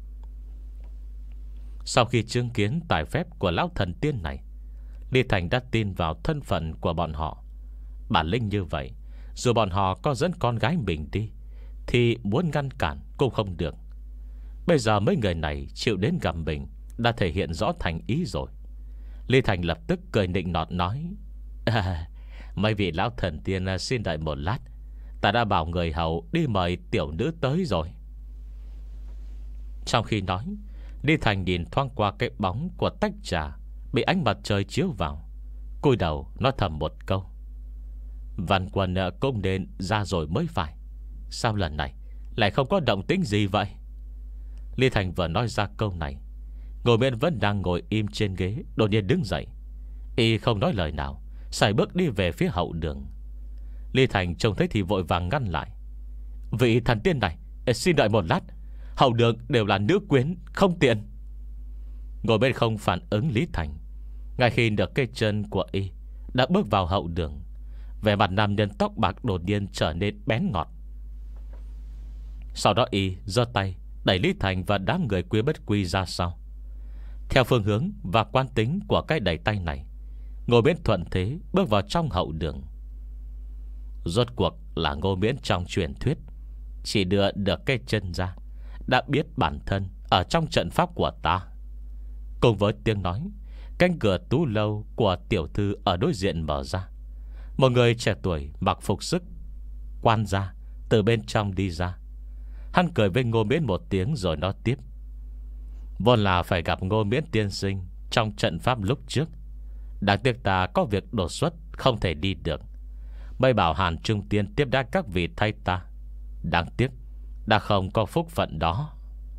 Sau khi chứng kiến tài phép của lão thần tiên này, Lý Thành đã tin vào thân phận của bọn họ. Bản lĩnh như vậy, dù bọn họ có dẫn con gái mình đi thì muốn ngăn cản cũng không được. Bây giờ mấy người này chịu đến gặp mình đã thể hiện rõ thành ý rồi. Lý Thành lập tức cười nịnh nọt nói: à, mấy vị lão thần tiên xin đợi một lát, ta đã bảo người hầu đi mời tiểu nữ tới rồi. Trong khi nói, Lý Thành nhìn thoáng qua cái bóng của tách trà bị ánh mặt trời chiếu vào, cúi đầu nói thầm một câu: Văn Quân cũng nên ra rồi mới phải. Sao lần này lại không có động tĩnh gì vậy? Lý Thành vừa nói ra câu này, Ngô Miễn vẫn đang ngồi im trên ghế đột nhiên đứng dậy. Y không nói lời nào, sải bước đi về phía hậu đường. Lý Thành trông thấy thì vội vàng ngăn lại: vị thần tiên này, xin đợi một lát, hậu đường đều là nữ quyến, không tiện. Ngồi bên không phản ứng Lý Thành. Ngay khi được cây chân của Y đã bước vào hậu đường, vẻ mặt nam nhân tóc bạc đột nhiên trở nên bén ngọt. Sau đó Y giơ tay đẩy Lý Thành và đám người Quy Bất Quy ra sau. Theo phương hướng và quan tính của cái đẩy tay này, Ngô Miễn thuận thế bước vào trong hậu đường. Rốt cuộc là Ngô Miễn trong truyền thuyết, chỉ đưa được cái chân ra đã biết bản thân ở trong trận pháp của ta. Cùng với tiếng nói, cánh cửa tú lâu của tiểu thư ở đối diện mở ra. Một người trẻ tuổi mặc phục sức quan gia từ bên trong đi ra. Hắn cười với Ngô Miễn một tiếng rồi nói tiếp: vốn là phải gặp Ngô Miễn tiên sinh trong trận pháp lúc trước, đáng tiếc ta có việc đột xuất không thể đi được. Mây bảo Hàn Trung Tiên tiếp đãi các vị thay ta, đáng tiếc đã không có phúc phận đó.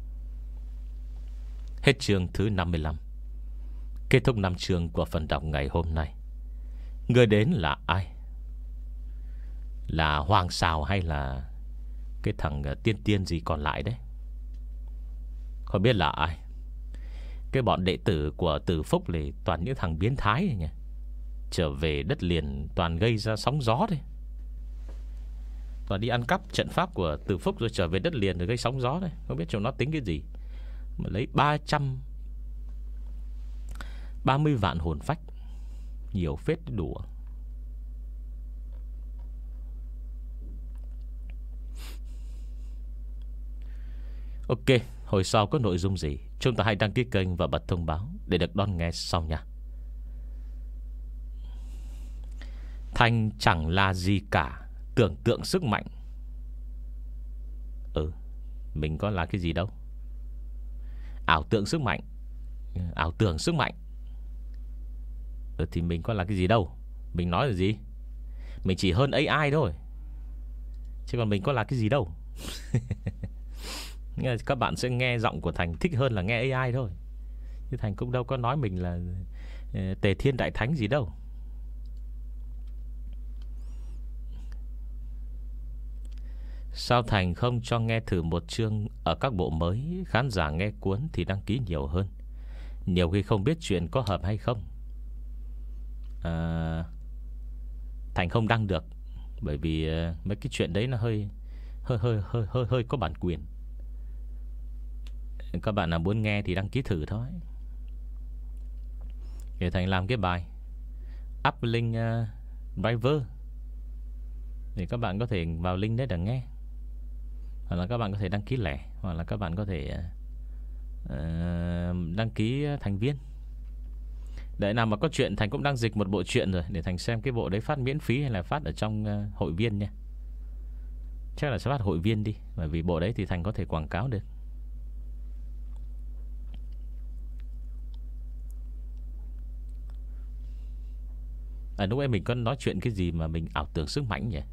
Hết chương thứ năm mươi lăm. Kết thúc năm chương của phần đọc ngày hôm nay. Người đến là ai? Là Hoàng Sào hay là cái thằng tiên tiên gì còn lại đấy? Không biết là ai. Cái bọn đệ tử của Từ Phúc thì toàn những thằng biến thái này nhỉ. Trở về đất liền toàn gây ra sóng gió đấy. Toàn đi ăn cắp trận pháp của Từ Phúc rồi trở về đất liền rồi gây sóng gió đấy. Không biết chúng nó tính cái gì mà lấy ba trăm ba mươi vạn hồn phách. Nhiều phết đủ. Ok, hồi sau có nội dung gì chúng ta hãy đăng ký kênh và bật thông báo để được đón nghe sau nha. Thanh chẳng là gì cả, tưởng tượng sức mạnh. Ừ, mình có là cái gì đâu. Ảo tượng sức mạnh. Ảo tưởng sức mạnh. Ừ, thì mình có là cái gì đâu. Mình nói là gì? Mình chỉ hơn a i thôi, chứ còn mình có là cái gì đâu. Các bạn sẽ nghe giọng của Thành thích hơn là nghe a i thôi. Chứ Thành cũng đâu có nói mình là Tề Thiên Đại Thánh gì đâu. Sao Thành không cho nghe thử một chương ở các bộ mới, khán giả nghe cuốn thì đăng ký nhiều hơn. Nhiều khi không biết chuyện có hợp hay không. à, Thành không đăng được bởi vì mấy cái chuyện đấy nó hơi hơi hơi hơi hơi, hơi có bản quyền. Các bạn nào muốn nghe thì đăng ký thử thôi. Để Thành làm cái bài Uplink uh, Driver Thì các bạn có thể vào link đấy để nghe, hoặc là các bạn có thể đăng ký lẻ, hoặc là các bạn có thể uh, đăng ký thành viên. Để nào mà có chuyện Thành cũng đang dịch một bộ truyện rồi, để Thành xem cái bộ đấy phát miễn phí hay là phát ở trong uh, hội viên nha. Chắc là sẽ phát hội viên đi, bởi vì bộ đấy thì Thành có thể quảng cáo được. À lúc ấy mình có nói chuyện cái gì mà mình ảo tưởng sức mạnh nhỉ?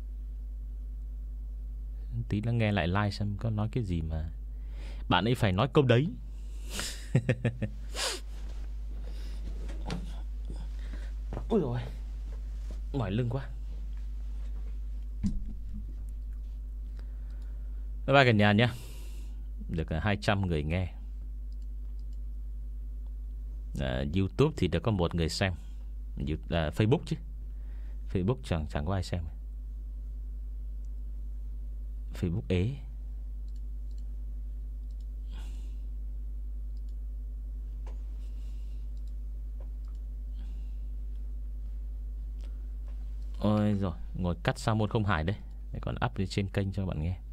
Tí nó nghe lại like xem có nói cái gì mà bạn ấy phải nói câu đấy. Ôi rồi, mỏi lưng quá. Bye bye cả nhà nhé. Được hai trăm người nghe. à, YouTube thì được có một người xem. à, Facebook chứ, Facebook chẳng chẳng có ai xem. Facebook ế. Ôi rồi, ngồi cắt sao môn không hải đây, còn up lên trên kênh cho bạn nghe.